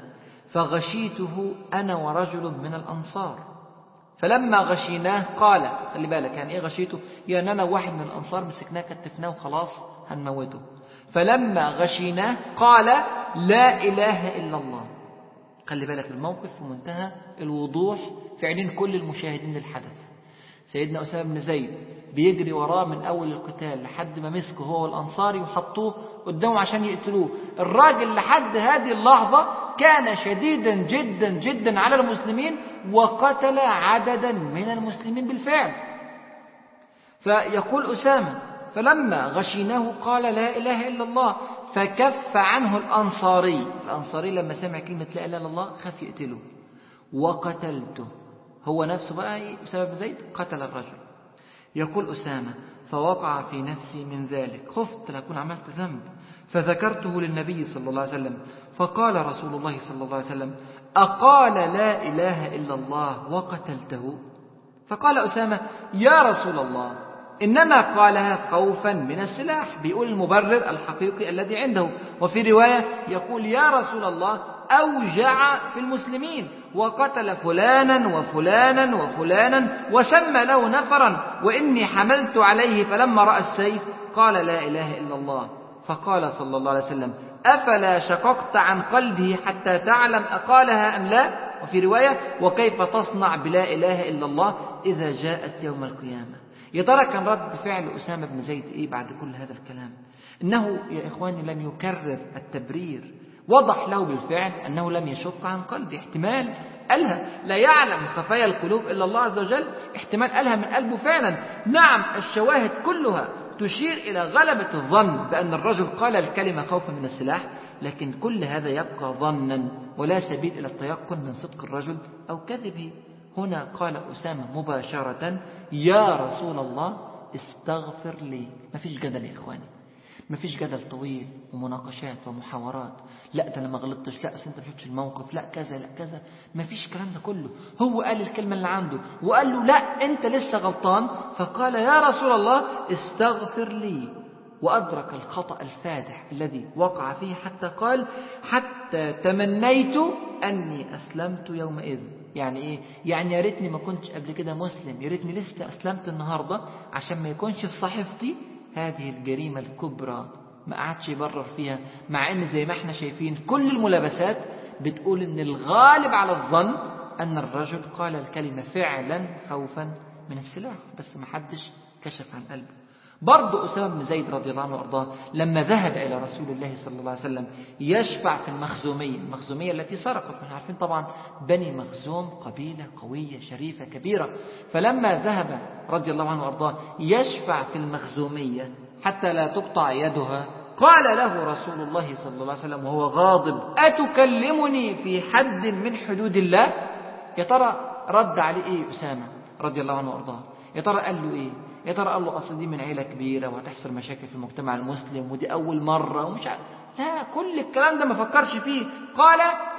فغشيته أنا ورجل من الأنصار، فلما غشيناه قال، خلي بالك يعني إيه غشيته؟ يعني أنا واحد من الأنصار مسكناه كتفناه وخلاص هنموته. فلما غشيناه قال: لا إله إلا الله. خلي بالك الموقف في منتهى الوضوح في عينين كل المشاهدين للحدث. سيدنا أسامة بن زيد بيجري وراه من أول القتال لحد ما مسكه هو والأنصاري وحطوه قدامه عشان يقتلوه. الراجل لحد هذه اللحظة كان شديدا جدا جدا على المسلمين وقتل عددا من المسلمين بالفعل. فيقول أسامة: فلما غشيناه قال لا إله إلا الله، فكف عنه الأنصاري لما سمع كلمة لا إله إلا الله خاف يقتله وقتلته. هو نفسه بقى أسامة بن زيد قتل الرجل. يقول أسامة: فوقع في نفسي من ذلك، خفت لأكون عملت ذنب، فذكرته للنبي صلى الله عليه وسلم، فقال رسول الله صلى الله عليه وسلم: أقال لا إله إلا الله وقتلته؟ فقال أسامة: يا رسول الله إنما قالها خوفا من السلاح. بيقول المبرر الحقيقي الذي عنده. وفي رواية يقول: يا رسول الله أوجع في المسلمين وقتل فلانا وفلانا وفلانا وسمى له نفرا، وإني حملت عليه فلما رأى السيف قال لا إله إلا الله. فقال صلى الله عليه وسلم: أفلا شققت عن قلبه حتى تعلم أقالها أم لا؟ وفي رواية: وكيف تصنع بلا إله إلا الله إذا جاءت يوم القيامة؟ يا ترى كان رد فعل أسامة بن زيد إيه بعد كل هذا الكلام؟ إنه يا إخواني لم يكرر التبرير وضح له بالفعل أنه لم يشق عن قلبه. احتمال قالها، لا يعلم خفايا القلوب إلا الله عز وجل، احتمال قالها من قلبه فعلا. نعم، الشواهد كلها تشير إلى غلبة الظن بأن الرجل قال الكلمة خوفا من السلاح، لكن كل هذا يبقى ظنا ولا سبيل إلى التيقن من صدق الرجل أو كذبه. هنا قال أسامة مباشرة: يا رسول الله استغفر لي. ما فيش جدل يا إخواني، ما فيش جدل طويل ومناقشات ومحاورات، لا ده انا ما غلطتش، لا أصل انت ما شفتش الموقف، لا كذا لا كذا، ما فيش الكلام ده كله. هو قال الكلمه اللي عنده وقال له لا انت لسه غلطان، فقال يا رسول الله استغفر لي، وادرك الخطأ الفادح الذي وقع فيه، حتى قال: حتى تمنيت اني اسلمت يومئذ. يعني ايه؟ يعني يا ريتني ما كنتش قبل كده مسلم، يا ريتني لسه اسلمت النهارده عشان ما يكونش في صحيفتي هذه الجريمة الكبرى. ما قعدش يبرر فيها، مع ان زي ما احنا شايفين كل الملابسات بتقول ان الغالب على الظن ان الرجل قال الكلمة فعلا خوفا من السلاح، بس ما حدش كشف عن قلبه. برضو أسامة بن زيد رضي الله عنه وأرضاه لما ذهب إلى رسول الله صلى الله عليه وسلم يشفع في المخزومية التي سرقت. احنا عارفين طبعا بني مخزوم قبيلة قوية شريفة كبيرة، فلما ذهب رضي الله عنه وأرضاه يشفع في المخزومية حتى لا تقطع يدها، قال له رسول الله صلى الله عليه وسلم وهو غاضب: أتكلمني في حد من حدود الله؟ يا ترى رد عليه إيه أسامة رضي الله عنه وأرضاه؟ يا ترى قال له إيه؟ يا ترى قال له أصل دي من عيلة كبيرة وهتحصل مشاكل في المجتمع المسلم ودي أول مرة ومش عارف؟ لا، كل الكلام ده ما فكرش فيه، قال: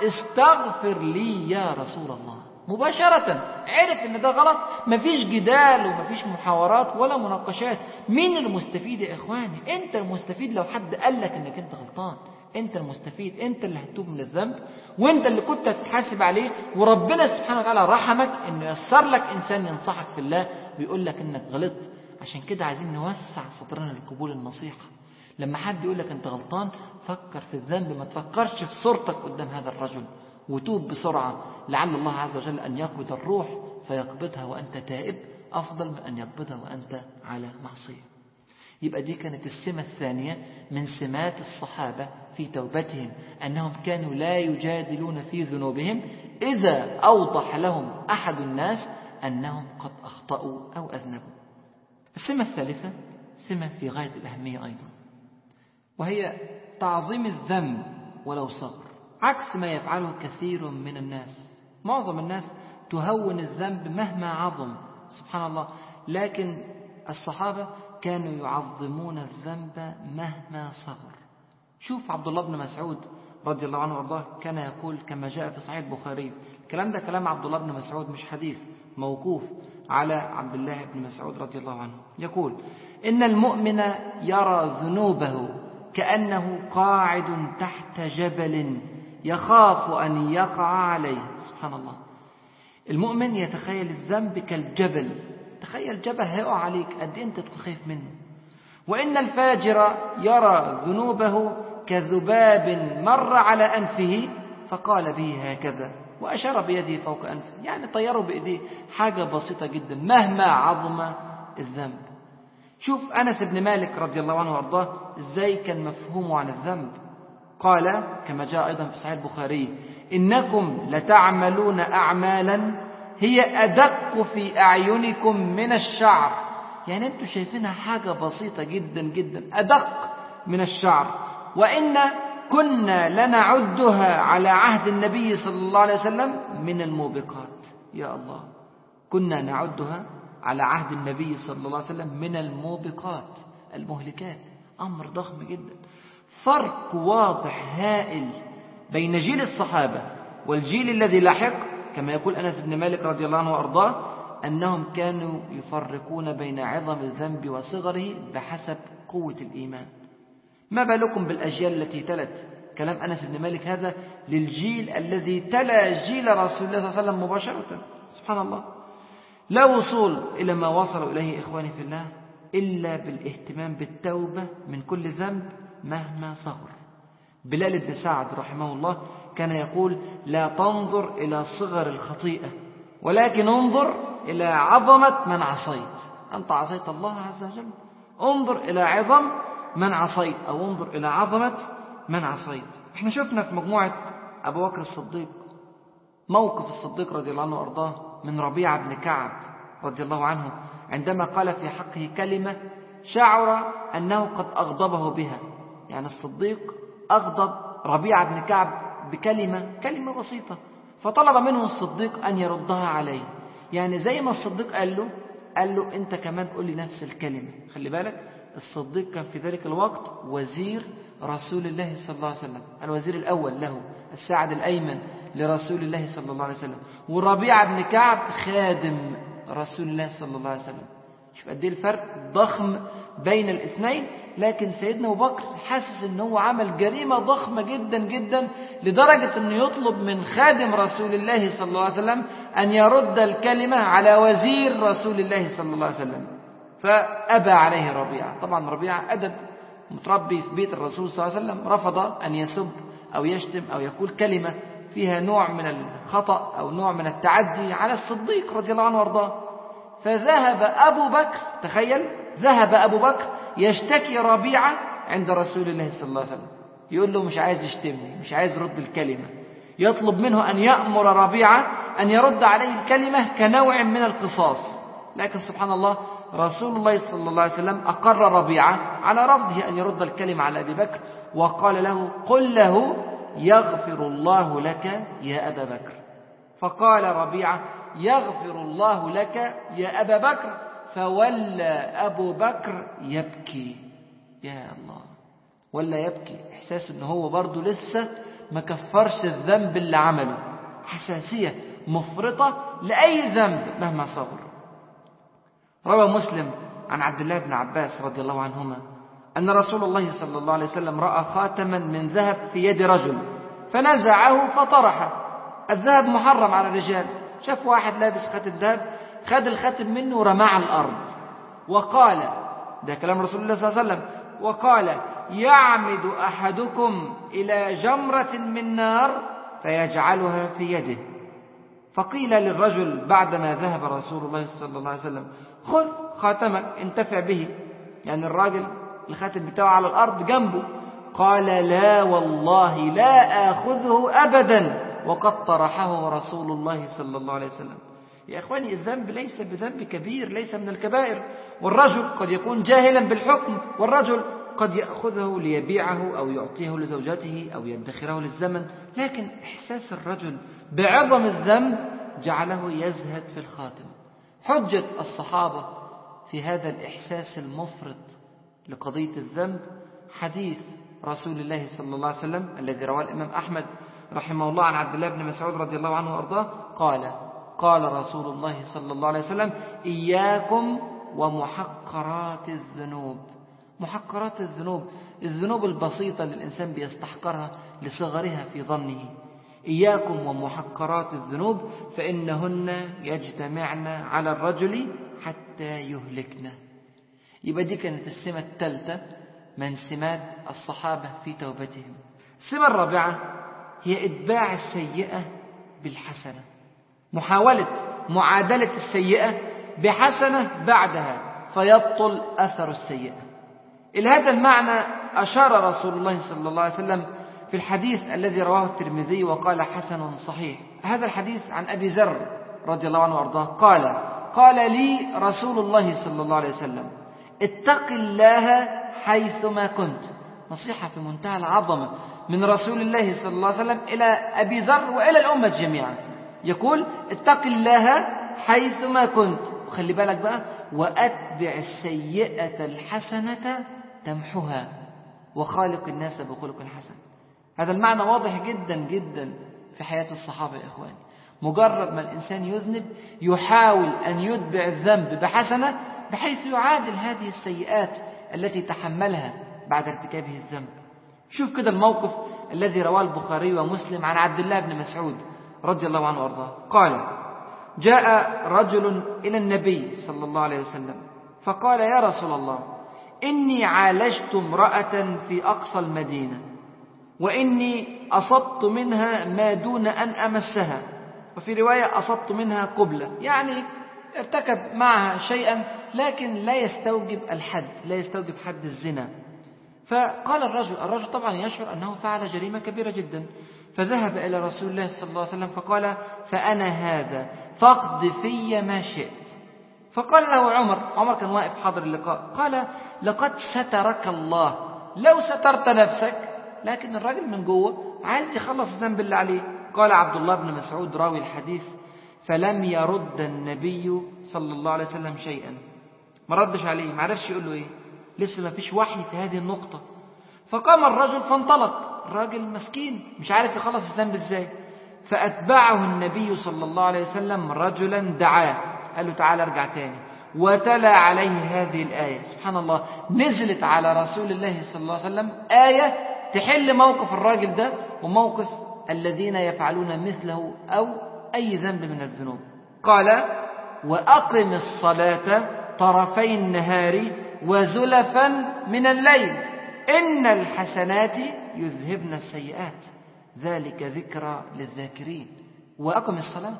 استغفر لي يا رسول الله. مباشرة عرف ان ده غلط، مفيش جدال ومفيش محاورات ولا مناقشات. مين المستفيد يا إخواني؟ أنت المستفيد لو حد قال لك انك انت غلطان، أنت المستفيد، أنت اللي هتتوب من الذنب وأنت اللي كنت هتتحاسب عليه، وربنا سبحانه وتعالى رحمك إنه يسر لك إنسان ينصحك في الله ويقول لك إنك غلطت. عشان كده عايزين نوسع صدرنا لقبول النصيحة. لما حد يقول لك أنت غلطان فكر في الذنب، ما تفكرش في صورتك قدام هذا الرجل، وتوب بسرعة لعل الله عز وجل أن يقبض الروح فيقبضها وأنت تائب أفضل من أن يقبضها وأنت على معصية. يبقى دي كانت السمة الثانية من سمات الصحابة في توبتهم، أنهم كانوا لا يجادلون في ذنوبهم إذا أوضح لهم أحد الناس أنهم قد أخطأوا أو أذنبوا. السمة الثالثة سمة في غاية الأهمية أيضا، وهي تعظيم الذنب ولو صغر، عكس ما يفعله كثير من الناس. معظم الناس تهون الذنب مهما عظم، سبحان الله، لكن الصحابة كانوا يعظمون الذنب مهما صغر. شوف عبد الله بن مسعود رضي الله عنه وارضاه كان يقول كما جاء في صحيح البخاري، الكلام ده كلام عبد الله بن مسعود مش حديث، موقوف على عبد الله بن مسعود رضي الله عنه، يقول: إن المؤمن يرى ذنوبه كأنه قاعد تحت جبل يخاف أن يقع عليه. سبحان الله، المؤمن يتخيل الذنب كالجبل، تخيل جبل هيقع عليك قد أنت تكون خايف منه. وإن الفاجر يرى ذنوبه كذباب مر على أنفه فقال به هكذا وأشار بيده فوق أنفه، يعني طيروا بإيديه، حاجة بسيطة جدا مهما عظم الذنب. شوف أنس بن مالك رضي الله عنه وارضاه إزاي كان مفهومه عن الذنب، قال كما جاء أيضا في صحيح البخاري: إنكم لتعملون أعمالا هي أدق في أعينكم من الشعر. يعني أنتم شايفينها حاجة بسيطة جدا جدا، أدق من الشعر، وإن كنا لنعدها على عهد النبي صلى الله عليه وسلم من الموبقات. يا الله، كنا نعدها على عهد النبي صلى الله عليه وسلم من الموبقات، المهلكات، أمر ضخم جدا. فرق واضح هائل بين جيل الصحابة والجيل الذي لاحق، كما يقول أنس بن مالك رضي الله عنه وأرضاه أنهم كانوا يفرقون بين عظم الذنب وصغره بحسب قوة الإيمان. ما بالكم بالأجيال التي تلت؟ كلام أنس بن مالك هذا للجيل الذي تلا جيل رسول الله صلى الله عليه وسلم مباشرة. سبحان الله، لا وصول إلى ما وصلوا إليه إخواني في الله إلا بالاهتمام بالتوبة من كل ذنب مهما صغر. بلال بن سعد رحمه الله كان يقول: لا تنظر إلى صغر الخطيئة ولكن انظر إلى عظمة من عصيت. أنت عصيت الله عز وجل، انظر إلى عظم من عصيت، أو انظر إلى عظمة من عصيت. احنا شفنا في مجموعة أبو بكر الصديق موقف الصديق رضي الله عنه وأرضاه من ربيعة بن كعب رضي الله عنه عندما قال في حقه كلمة شعر أنه قد أغضبه بها. يعني الصديق أغضب ربيعة بن كعب بكلمة بسيطة، فطلب منه الصديق أن يردها عليه. يعني زي ما الصديق قال له أنت كمان قل لي نفس الكلمة. خلي بالك الصديق كان في ذلك الوقت وزير رسول الله صلى الله عليه وسلم، الوزير الأول له، الساعد الأيمن لرسول الله صلى الله عليه وسلم، والربيعة بن كعب خادم رسول الله صلى الله عليه وسلم. شوف قد ايه الفرق ضخم بين الاثنين. لكن سيدنا أبو بكر حاسس ان هو عمل جريمة ضخمة جدا جدا، لدرجة انه يطلب من خادم رسول الله صلى الله عليه وسلم ان يرد الكلمة على وزير رسول الله صلى الله عليه وسلم، فأبى عليه ربيعة. طبعا ربيعة أدب متربي في بيت الرسول صلى الله عليه وسلم، رفض أن يسب أو يشتم أو يقول كلمة فيها نوع من الخطأ أو نوع من التعدي على الصديق رضي الله عنه وارضاه. فذهب أبو بكر، تخيل، ذهب أبو بكر يشتكي ربيعة عند رسول الله صلى الله عليه وسلم، يقول له مش عايز يشتمني، مش عايز يرد الكلمة، يطلب منه أن يأمر ربيعة أن يرد عليه الكلمة كنوع من القصاص. لكن سبحان الله رسول الله صلى الله عليه وسلم أقر ربيعة على رفضه أن يرد الكلمة على أبي بكر، وقال له قل له يغفر الله لك يا أبا بكر. فقال ربيعة يغفر الله لك يا أبا بكر، فولى أبو بكر يبكي. يا الله، ولا يبكي، إحساس أنه هو برضو لسه ما كفرش الذنب اللي عمله، حساسية مفرطة لأي ذنب مهما صغر. روى مسلم عن عبد الله بن عباس رضي الله عنهما أن رسول الله صلى الله عليه وسلم رأى خاتما من ذهب في يد رجل فنزعه فطرحه. الذهب محرم على الرجال، شاف واحد لابس خاتم ذهب، خد الخاتم منه ورماه على الأرض، وقال، ده كلام رسول الله صلى الله عليه وسلم، وقال يعمد أحدكم إلى جمرة من نار فيجعلها في يده. فقيل للرجل بعدما ذهب رسول الله صلى الله عليه وسلم خذ خاتمك انتفع به، يعني الراجل الخاتم بتاعه على الأرض جنبه، قال لا والله لا آخذه أبدا وقد طرحه رسول الله صلى الله عليه وسلم. يا إخواني الذنب ليس بذنب كبير، ليس من الكبائر، والرجل قد يكون جاهلا بالحكم، والرجل قد يأخذه ليبيعه أو يعطيه لزوجته أو يدخره للزمن، لكن إحساس الرجل بعظم الذنب جعله يزهد في الخاتم. حجة الصحابة في هذا الإحساس المفرط لقضية الذنب حديث رسول الله صلى الله عليه وسلم الذي رواه الإمام أحمد رحمه الله عن عبد الله بن مسعود رضي الله عنه وأرضاه قال رسول الله صلى الله عليه وسلم إياكم ومحقرات الذنوب. محقرات الذنوب، الذنوب البسيطة اللي الإنسان بيستحقرها لصغرها في ظنه. إياكم ومحقرات الذنوب فإنهن يجتمعن على الرجل حتى يهلكنا. يبقى دي كانت السمة الثالثة من سمات الصحابة في توبتهم. السمة الرابعة هي إتباع السيئة بالحسنة، محاولة معادلة السيئة بحسنة بعدها فيبطل أثر السيئة. إلى هذا المعنى أشار رسول الله صلى الله عليه وسلم في الحديث الذي رواه الترمذي وقال حسن صحيح. هذا الحديث عن أبي ذر رضي الله عنه وأرضاه قال لي رسول الله صلى الله عليه وسلم اتق الله حيثما كنت. نصيحة في منتهى العظمة من رسول الله صلى الله عليه وسلم إلى أبي ذر وإلى الأمة جميعا، يقول اتق الله حيثما كنت، وخلي بالك بقى، وأتبع السيئة الحسنة تمحها وخالق الناس بخلق حسن. هذا المعنى واضح جدا جدا في حياة الصحابة يا إخواني. مجرد ما الإنسان يذنب يحاول أن يتبع الذنب بحسنة بحيث يعادل هذه السيئات التي تحملها بعد ارتكابه الذنب. شوف كده الموقف الذي رواه البخاري ومسلم عن عبد الله بن مسعود رضي الله عنه وارضاه قال جاء رجل إلى النبي صلى الله عليه وسلم فقال يا رسول الله إني عالجت امرأة في أقصى المدينة وإني أصبت منها ما دون أن أمسها، وفي رواية أصبت منها قبلة، يعني ارتكب معها شيئا لكن لا يستوجب الحد، لا يستوجب حد الزنا. فقال الرجل طبعا يشعر أنه فعل جريمة كبيرة جدا، فذهب إلى رسول الله صلى الله عليه وسلم فقال: فأنا هذا فاقض في ما شئت. فقال له عمر كان واقف حاضر اللقاء، قال: لقد سترك الله لو سترت نفسك. لكن الراجل من جوه عايز يخلص الذنب اللي عليه. قال عبد الله بن مسعود راوي الحديث: فلم يرد النبي صلى الله عليه وسلم شيئا، ما ردش عليه، ما عرفش يقول له ايه، لسه ما فيش وحي في هذه النقطة. فقام الرجل فانطلق، الراجل مسكين مش عارف يخلص الذنب ازاي. فأتبعه النبي صلى الله عليه وسلم رجلا دعاه، قال له: تعالى ارجع تاني، وتلا عليه هذه الآية. سبحان الله، نزلت على رسول الله صلى الله عليه وسلم آية تحل موقف الراجل ده وموقف الذين يفعلون مثله أو أي ذنب من الذنوب. قال: وأقم الصلاة طرفي النهار وزلفا من الليل إن الحسنات يذهبن السيئات ذلك ذكرى للذاكرين. وأقم الصلاة،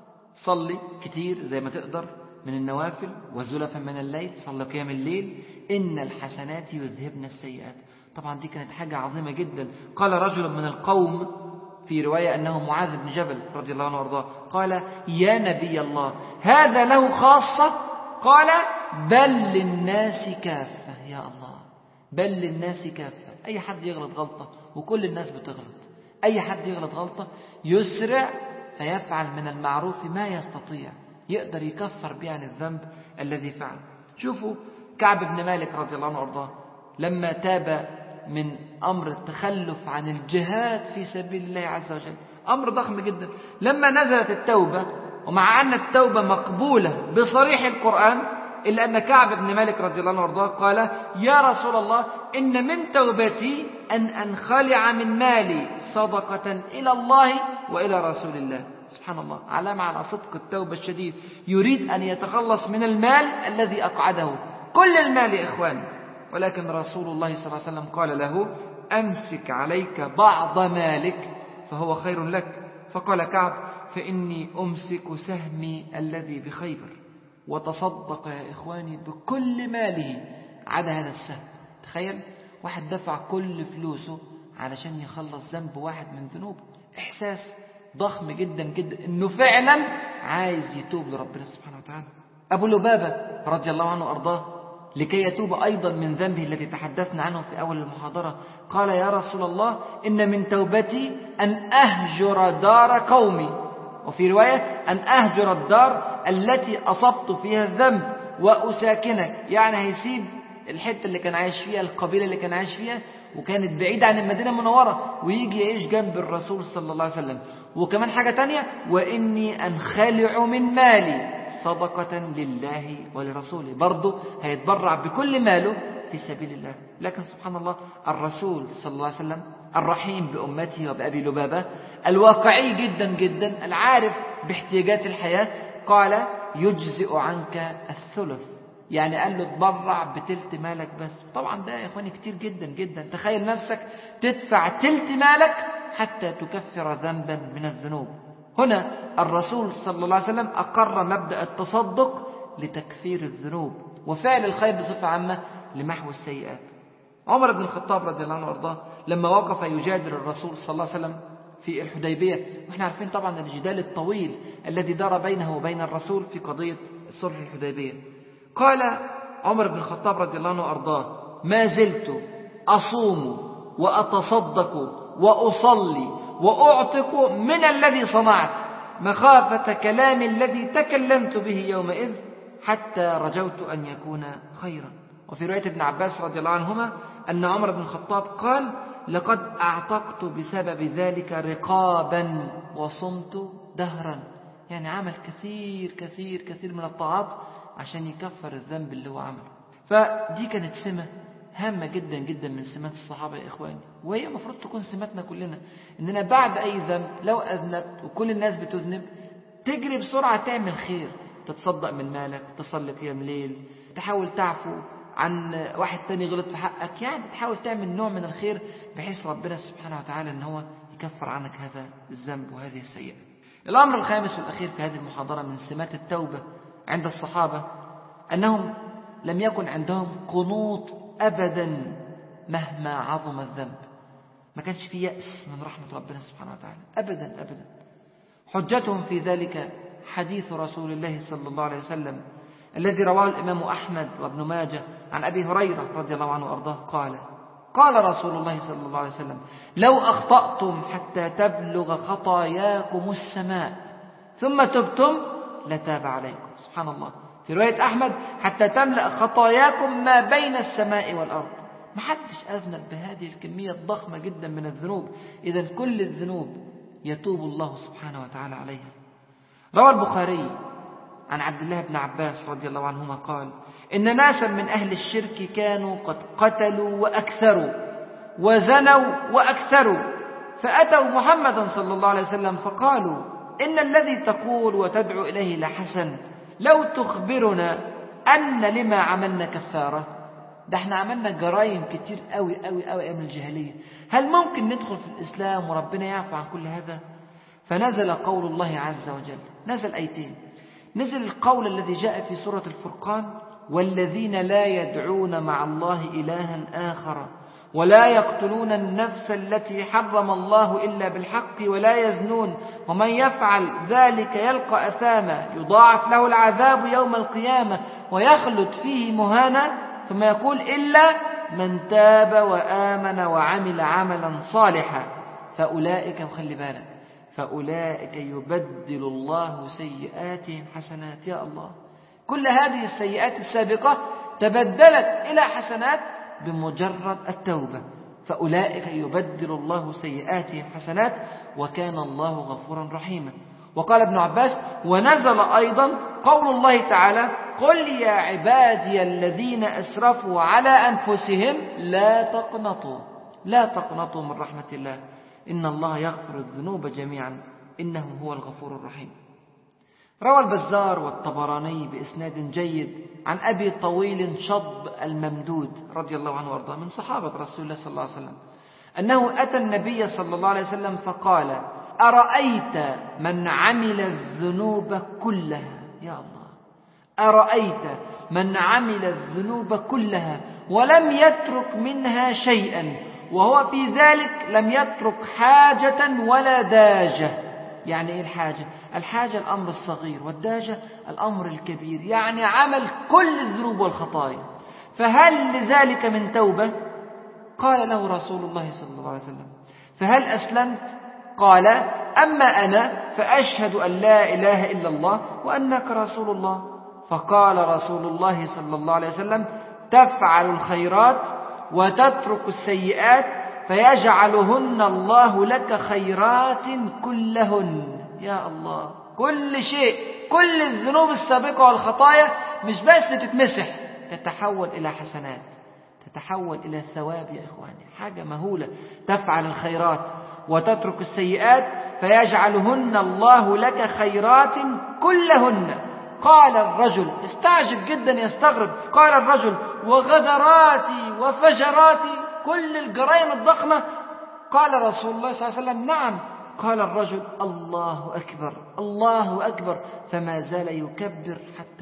صلي كتير زي ما تقدر من النوافل، وزلفا من الليل، صلي قيام الليل، إن الحسنات يذهبن السيئات. طبعا دي كانت حاجة عظيمة جدا. قال رجل من القوم، في رواية أنه معاذ بن جبل رضي الله عنه وارضاه، قال: يا نبي الله هذا له خاصة؟ قال: بل للناس كافة. يا الله، بل للناس كافة. أي حد يغلط غلطة، وكل الناس بتغلط، أي حد يغلط غلطة يسرع فيفعل من المعروف ما يستطيع، يقدر يكفر به عن الذنب الذي فعل. شوفوا كعب بن مالك رضي الله عنه وارضاه لما تاب من أمر التخلف عن الجهاد في سبيل الله عز وجل، أمر ضخم جدا، لما نزلت التوبة، ومع أن التوبة مقبولة بصريح القرآن، إلا أن كعب بن مالك رضي الله عنه وارضاه قال: يا رسول الله إن من توبتي أن أنخلع من مالي صدقة إلى الله وإلى رسول الله. سبحان الله، علامة على صدق التوبة الشديد، يريد أن يتخلص من المال الذي أقعده، كل المال يا إخواني، ولكن رسول الله صلى الله عليه وسلم قال له: أمسك عليك بعض مالك فهو خير لك. فقال كعب: فإني أمسك سهمي الذي بخيبر. وتصدق يا إخواني بكل ماله عدا هذا السهم. تخيل واحد دفع كل فلوسه علشان يخلص ذنب واحد من ذنوبه، إحساس ضخم جدا جدا إنه فعلا عايز يتوب لربنا سبحانه وتعالى. أبو لبابة رضي الله عنه وأرضاه لكي يتوب أيضا من ذنبه الذي تحدثنا عنه في أول المحاضرة قال: يا رسول الله إن من توبتي أن أهجر دار قومي، وفي رواية أن أهجر الدار التي أصبت فيها الذنب وأساكنك، يعني هيسيب الحتة اللي كان عايش فيها، القبيلة اللي كان عايش فيها وكانت بعيدة عن المدينة المنورة، ويجي يعيش جنب الرسول صلى الله عليه وسلم. وكمان حاجة تانية: وإني أنخلع من مالي صدقة لله ولرسوله، برضه هيتبرع بكل ماله في سبيل الله. لكن سبحان الله، الرسول صلى الله عليه وسلم الرحيم بأمته وبأبي لبابة، الواقعي جدا جدا، العارف باحتياجات الحياة، قال: يجزئ عنك الثلث، يعني قال له تبرع بتلت مالك بس. طبعا ده يا إخواني كتير جدا جدا، تخيل نفسك تدفع تلت مالك حتى تكفر ذنبا من الذنوب. هنا الرسول صلى الله عليه وسلم أقر مبدأ التصدق لتكفير الذنوب وفعل الخير بصفة عامة لمحو السيئات. عمر بن الخطاب رضي الله عنه وارضاه لما وقف يجادل الرسول صلى الله عليه وسلم في الحديبية، واحنا عارفين طبعا الجدال الطويل الذي دار بينه وبين الرسول في قضية صلح الحديبية، قال عمر بن الخطاب رضي الله عنه وارضاه: ما زلت أصوم وأتصدق وأصلي وأعتق من الذي صنعت مخافة كلام الذي تكلمت به يومئذ حتى رجوت أن يكون خيرا. وفي رواية ابن عباس رضي الله عنهما أن عمر بن الخطاب قال: لقد أعتقت بسبب ذلك رقابا وصمت دهرا، يعني عمل كثير كثير كثير من الطاعات عشان يكفر الذنب اللي هو عمله. فدي كانت سمة هامة جدا جدا من سمات الصحابة يا إخواني، وهي مفروض تكون سماتنا كلنا، إننا بعد أي ذنب لو أذنبت وكل الناس بتذنب تجري بسرعة تعمل خير، تتصدق من مالك، تصلي قيام ليل، تحاول تعفو عن واحد تاني غلط في حقك، يعني تحاول تعمل نوع من الخير بحيث ربنا سبحانه وتعالى إن هو يكفر عنك هذا الذنب وهذه السيئة. الأمر الخامس والأخير في هذه المحاضرة من سمات التوبة عند الصحابة أنهم لم يكن عندهم قنوط أبدا مهما عظم الذنب. ما كانش فيه يأس من رحمة ربنا سبحانه وتعالى أبدا أبدا. حجتهم في ذلك حديث رسول الله صلى الله عليه وسلم الذي رواه الإمام أحمد وابن ماجه عن أبي هريرة رضي الله عنه وأرضاه قال رسول الله صلى الله عليه وسلم: لو أخطأتم حتى تبلغ خطاياكم السماء ثم تبتم لتاب عليكم. سبحان الله. في رواية أحمد: حتى تملأ خطاياكم ما بين السماء والأرض. ما حدش أذنب بهذه الكمية الضخمة جدا من الذنوب. إذن كل الذنوب يتوب الله سبحانه وتعالى عليها. روى البخاري عن عبد الله بن عباس رضي الله عنهما قال: إن ناسا من أهل الشرك كانوا قد قتلوا وأكثروا وزنوا وأكثروا، فأتوا محمدا صلى الله عليه وسلم فقالوا: إن الذي تقول وتدعو إليه لحسن، لو تخبرنا أن لما عملنا كفارة. ده احنا عملنا جرائم كتير قوي من الجاهلية، هل ممكن ندخل في الإسلام وربنا يعفو عن كل هذا؟ فنزل قول الله عز وجل، نزل آيتين. نزل القول الذي جاء في سورة الفرقان: والذين لا يدعون مع الله إلها آخر ولا يقتلون النفس التي حرم الله إلا بالحق ولا يزنون ومن يفعل ذلك يلقى أثاما يضاعف له العذاب يوم القيامة ويخلد فيه مهانا، ثم يقول: إلا من تاب وآمن وعمل عملا صالحا فأولئك، وخلي بالك، فأولئك يبدل الله سيئاتهم حسنات. يا الله، كل هذه السيئات السابقة تبدلت إلى حسنات بمجرد التوبة. فأولئك يبدل الله سيئاتهم حسنات وكان الله غفورا رحيما. وقال ابن عباس: ونزل أيضا قول الله تعالى: قل يا عبادي الذين أسرفوا على أنفسهم لا تقنطوا من رحمة الله إن الله يغفر الذنوب جميعا إنه هو الغفور الرحيم. روى البزار والطبراني بإسناد جيد عن أبي طويل شض الممدود رضي الله عنه وارضاه من صحابة رسول الله صلى الله عليه وسلم أنه أتى النبي صلى الله عليه وسلم فقال: أرأيت من عمل الذنوب كلها. يا الله، أرأيت من عمل الذنوب كلها ولم يترك منها شيئا، وهو في ذلك لم يترك حاجة ولا داجة. يعني إيه الحاجة؟ الحاجة الأمر الصغير، والداجة الأمر الكبير، يعني عمل كل الذنوب والخطايا، فهل لذلك من توبة؟ قال له رسول الله صلى الله عليه وسلم: فهل أسلمت؟ قال: أما أنا فأشهد أن لا إله إلا الله وأنك رسول الله. فقال رسول الله صلى الله عليه وسلم: تفعل الخيرات وتترك السيئات فيجعلهن الله لك خيرات كلهن. يا الله، كل شيء، كل الذنوب السابقة والخطايا مش بس تتمسح، تتحول إلى حسنات، تتحول إلى ثواب. يا إخواني، حاجة مهولة. تفعل الخيرات وتترك السيئات فيجعلهن الله لك خيرات كلهن. قال الرجل، استعجب جدا يستغرب، قال الرجل: وغدراتي وفجراتي، كل الجرائم الضخمة؟ قال رسول الله صلى الله عليه وسلم: نعم. قال الرجل: الله أكبر الله أكبر، فما زال يكبر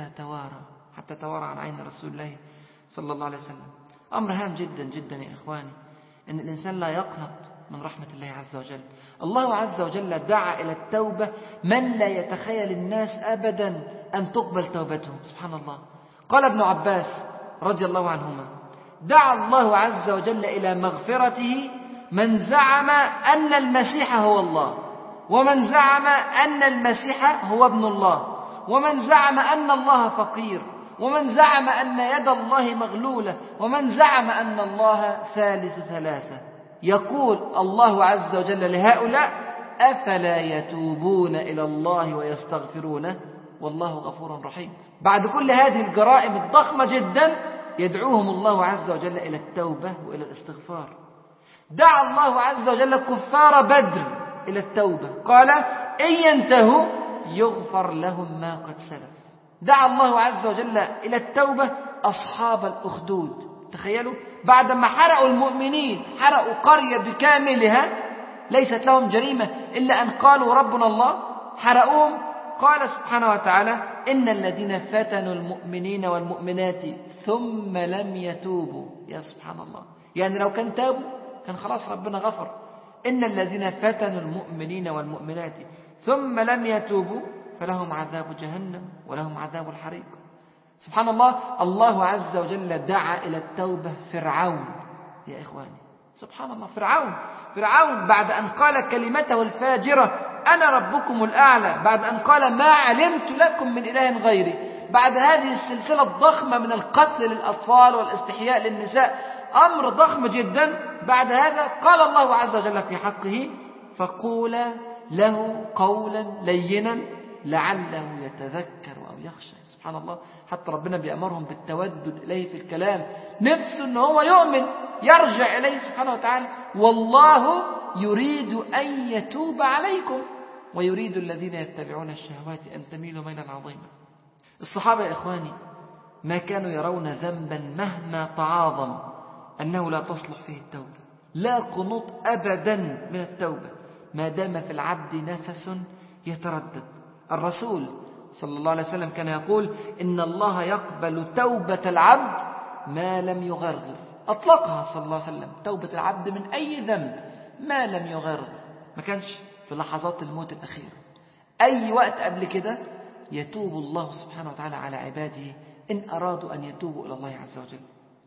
حتى توارى عن عين رسول الله صلى الله عليه وسلم. أمر هام جدا جدا يا إخواني، أن الإنسان لا يقنط من رحمة الله عز وجل. الله عز وجل دعا إلى التوبة من لا يتخيل الناس أبدا أن تقبل توبتهم. سبحان الله. قال ابن عباس رضي الله عنهما: دعا الله عز وجل إلى مغفرته من زعم أن المسيح هو الله، ومن زعم أن المسيح هو ابن الله، ومن زعم أن الله فقير، ومن زعم أن يد الله مغلولة، ومن زعم أن الله ثالث ثلاثة. يقول الله عز وجل لهؤلاء: أفلا يتوبون إلى الله ويستغفرونه والله غفور رحيم. بعد كل هذه الجرائم الضخمة جدا يدعوهم الله عز وجل إلى التوبة وإلى الاستغفار. دعا الله عز وجل كفار بدر إلى التوبة، قال: إن ينتهوا يغفر لهم ما قد سلف. دعا الله عز وجل إلى التوبة أصحاب الأخدود. تخيلوا، بعدما حرقوا المؤمنين، حرقوا قرية بكاملها ليست لهم جريمة إلا أن قالوا ربنا الله، حرقوهم. قال سبحانه وتعالى: إن الذين فتنوا المؤمنين والمؤمنات ثم لم يتوبوا. يا سبحان الله، يعني لو كان تابوا كان خلاص ربنا غفر. إن الذين فتنوا المؤمنين والمؤمنات ثم لم يتوبوا فلهم عذاب جهنم ولهم عذاب الحريق. سبحان الله، الله عز وجل دعا إلى التوبة فرعون يا إخواني. سبحان الله، فرعون بعد أن قال كلمته الفاجرة أنا ربكم الأعلى، بعد أن قال ما علمت لكم من إله غيري، بعد هذه السلسلة الضخمة من القتل للأطفال والاستحياء للنساء، أمر ضخم جدا، بعد هذا قال الله عز وجل في حقه فقولا له قولا لينا لعله يتذكر أو يخشى. سبحان الله، حتى ربنا بيأمرهم بالتودد إليه في الكلام، نفسه أنه هو يؤمن يرجع إليه سبحانه وتعالى. والله يريد أن يتوب عليكم ويريد الذين يتبعون الشهوات أن تميلوا ميلا عظيما. الصحابة يا إخواني ما كانوا يرون ذنبا مهما تعاظم أنه لا تصلح فيه التوبة، لا قنوط أبدا من التوبة ما دام في العبد نفس يتردد. الرسول صلى الله عليه وسلم كان يقول إن الله يقبل توبة العبد ما لم يغرغر. أطلقها صلى الله عليه وسلم، توبة العبد من أي ذنب ما لم يغرغر، ما كانش في لحظات الموت الأخيرة، أي وقت قبل كده يتوب الله سبحانه وتعالى على عباده إن أرادوا أن يتوبوا إلى الله عز وجل.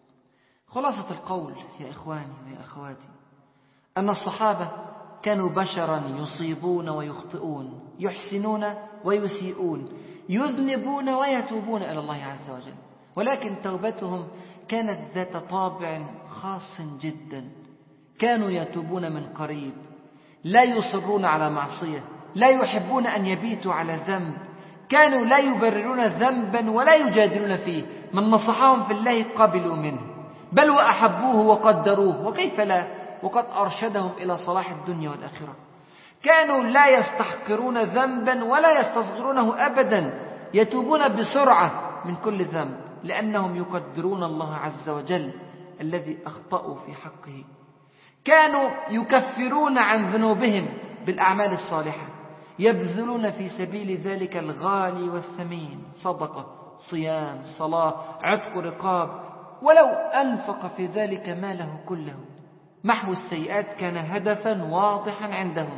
خلاصة القول يا إخواني ويا أخواتي أن الصحابة كانوا بشرا يصيبون ويخطئون، يحسنون ويسيئون، يذنبون ويتوبون إلى الله عز وجل، ولكن توبتهم كانت ذات طابع خاص جدا. كانوا يتوبون من قريب، لا يصرون على معصية، لا يحبون أن يبيتوا على ذنب، كانوا لا يبررون ذنبا ولا يجادلون فيه، من نصحهم في الله قبلوا منه بل وأحبوه وقدروه، وكيف لا وقد أرشدهم إلى صلاح الدنيا والآخرة. كانوا لا يستحقرون ذنبا ولا يستصغرونه أبدا، يتوبون بسرعة من كل ذنب لأنهم يقدرون الله عز وجل الذي أخطأوا في حقه. كانوا يكفرون عن ذنوبهم بالأعمال الصالحة، يبذلون في سبيل ذلك الغالي والثمين، صدقة، صيام، صلاة، عتق رقاب، ولو أنفق في ذلك ماله كله. محو السيئات كان هدفا واضحا عندهم،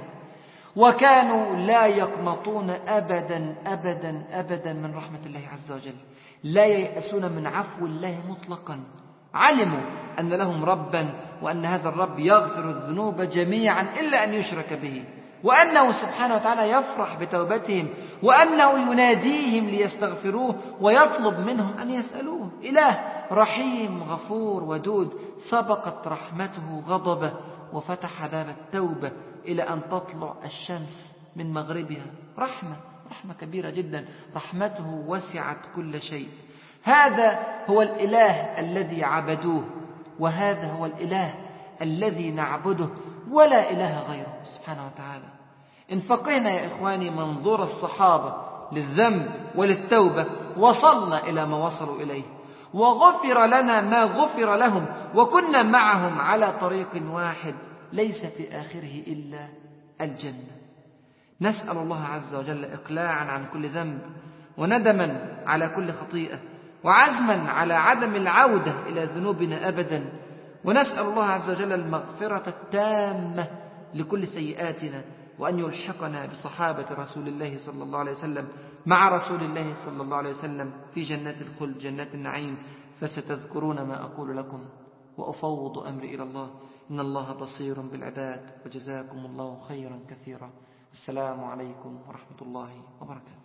وكانوا لا يقنطون أبدا أبدا أبدا من رحمة الله عز وجل، لا ييأسون من عفو الله مطلقا. علموا أن لهم ربا، وأن هذا الرب يغفر الذنوب جميعا إلا أن يشرك به، وأنه سبحانه وتعالى يفرح بتوبتهم، وأنه يناديهم ليستغفروه ويطلب منهم أن يسألوه. إله رحيم غفور ودود، سبقت رحمته غضبه وفتح باب التوبة إلى أن تطلع الشمس من مغربها. رحمة كبيرة جدا، رحمته وسعت كل شيء. هذا هو الإله الذي عبدوه، وهذا هو الإله الذي نعبده، ولا إله غيره سبحانه وتعالى. إن فقهنا يا إخواني منظور الصحابة للذنب وللتوبة وصلنا إلى ما وصلوا إليه، وغفر لنا ما غفر لهم، وكنا معهم على طريق واحد ليس في آخره إلا الجنة. نسأل الله عز وجل إقلاعا عن كل ذنب، وندما على كل خطيئة، وعزما على عدم العودة إلى ذنوبنا أبدا، ونسأل الله عز وجل المغفرة التامة لكل سيئاتنا، وأن يلحقنا بصحابة رسول الله صلى الله عليه وسلم مع رسول الله صلى الله عليه وسلم في جنات الخلد، جنات النعيم. فستذكرون ما أقول لكم، وأفوض أمري إلى الله، إن الله بصير بالعباد، وجزاكم الله خيرا كثيرا. السلام عليكم ورحمة الله وبركاته.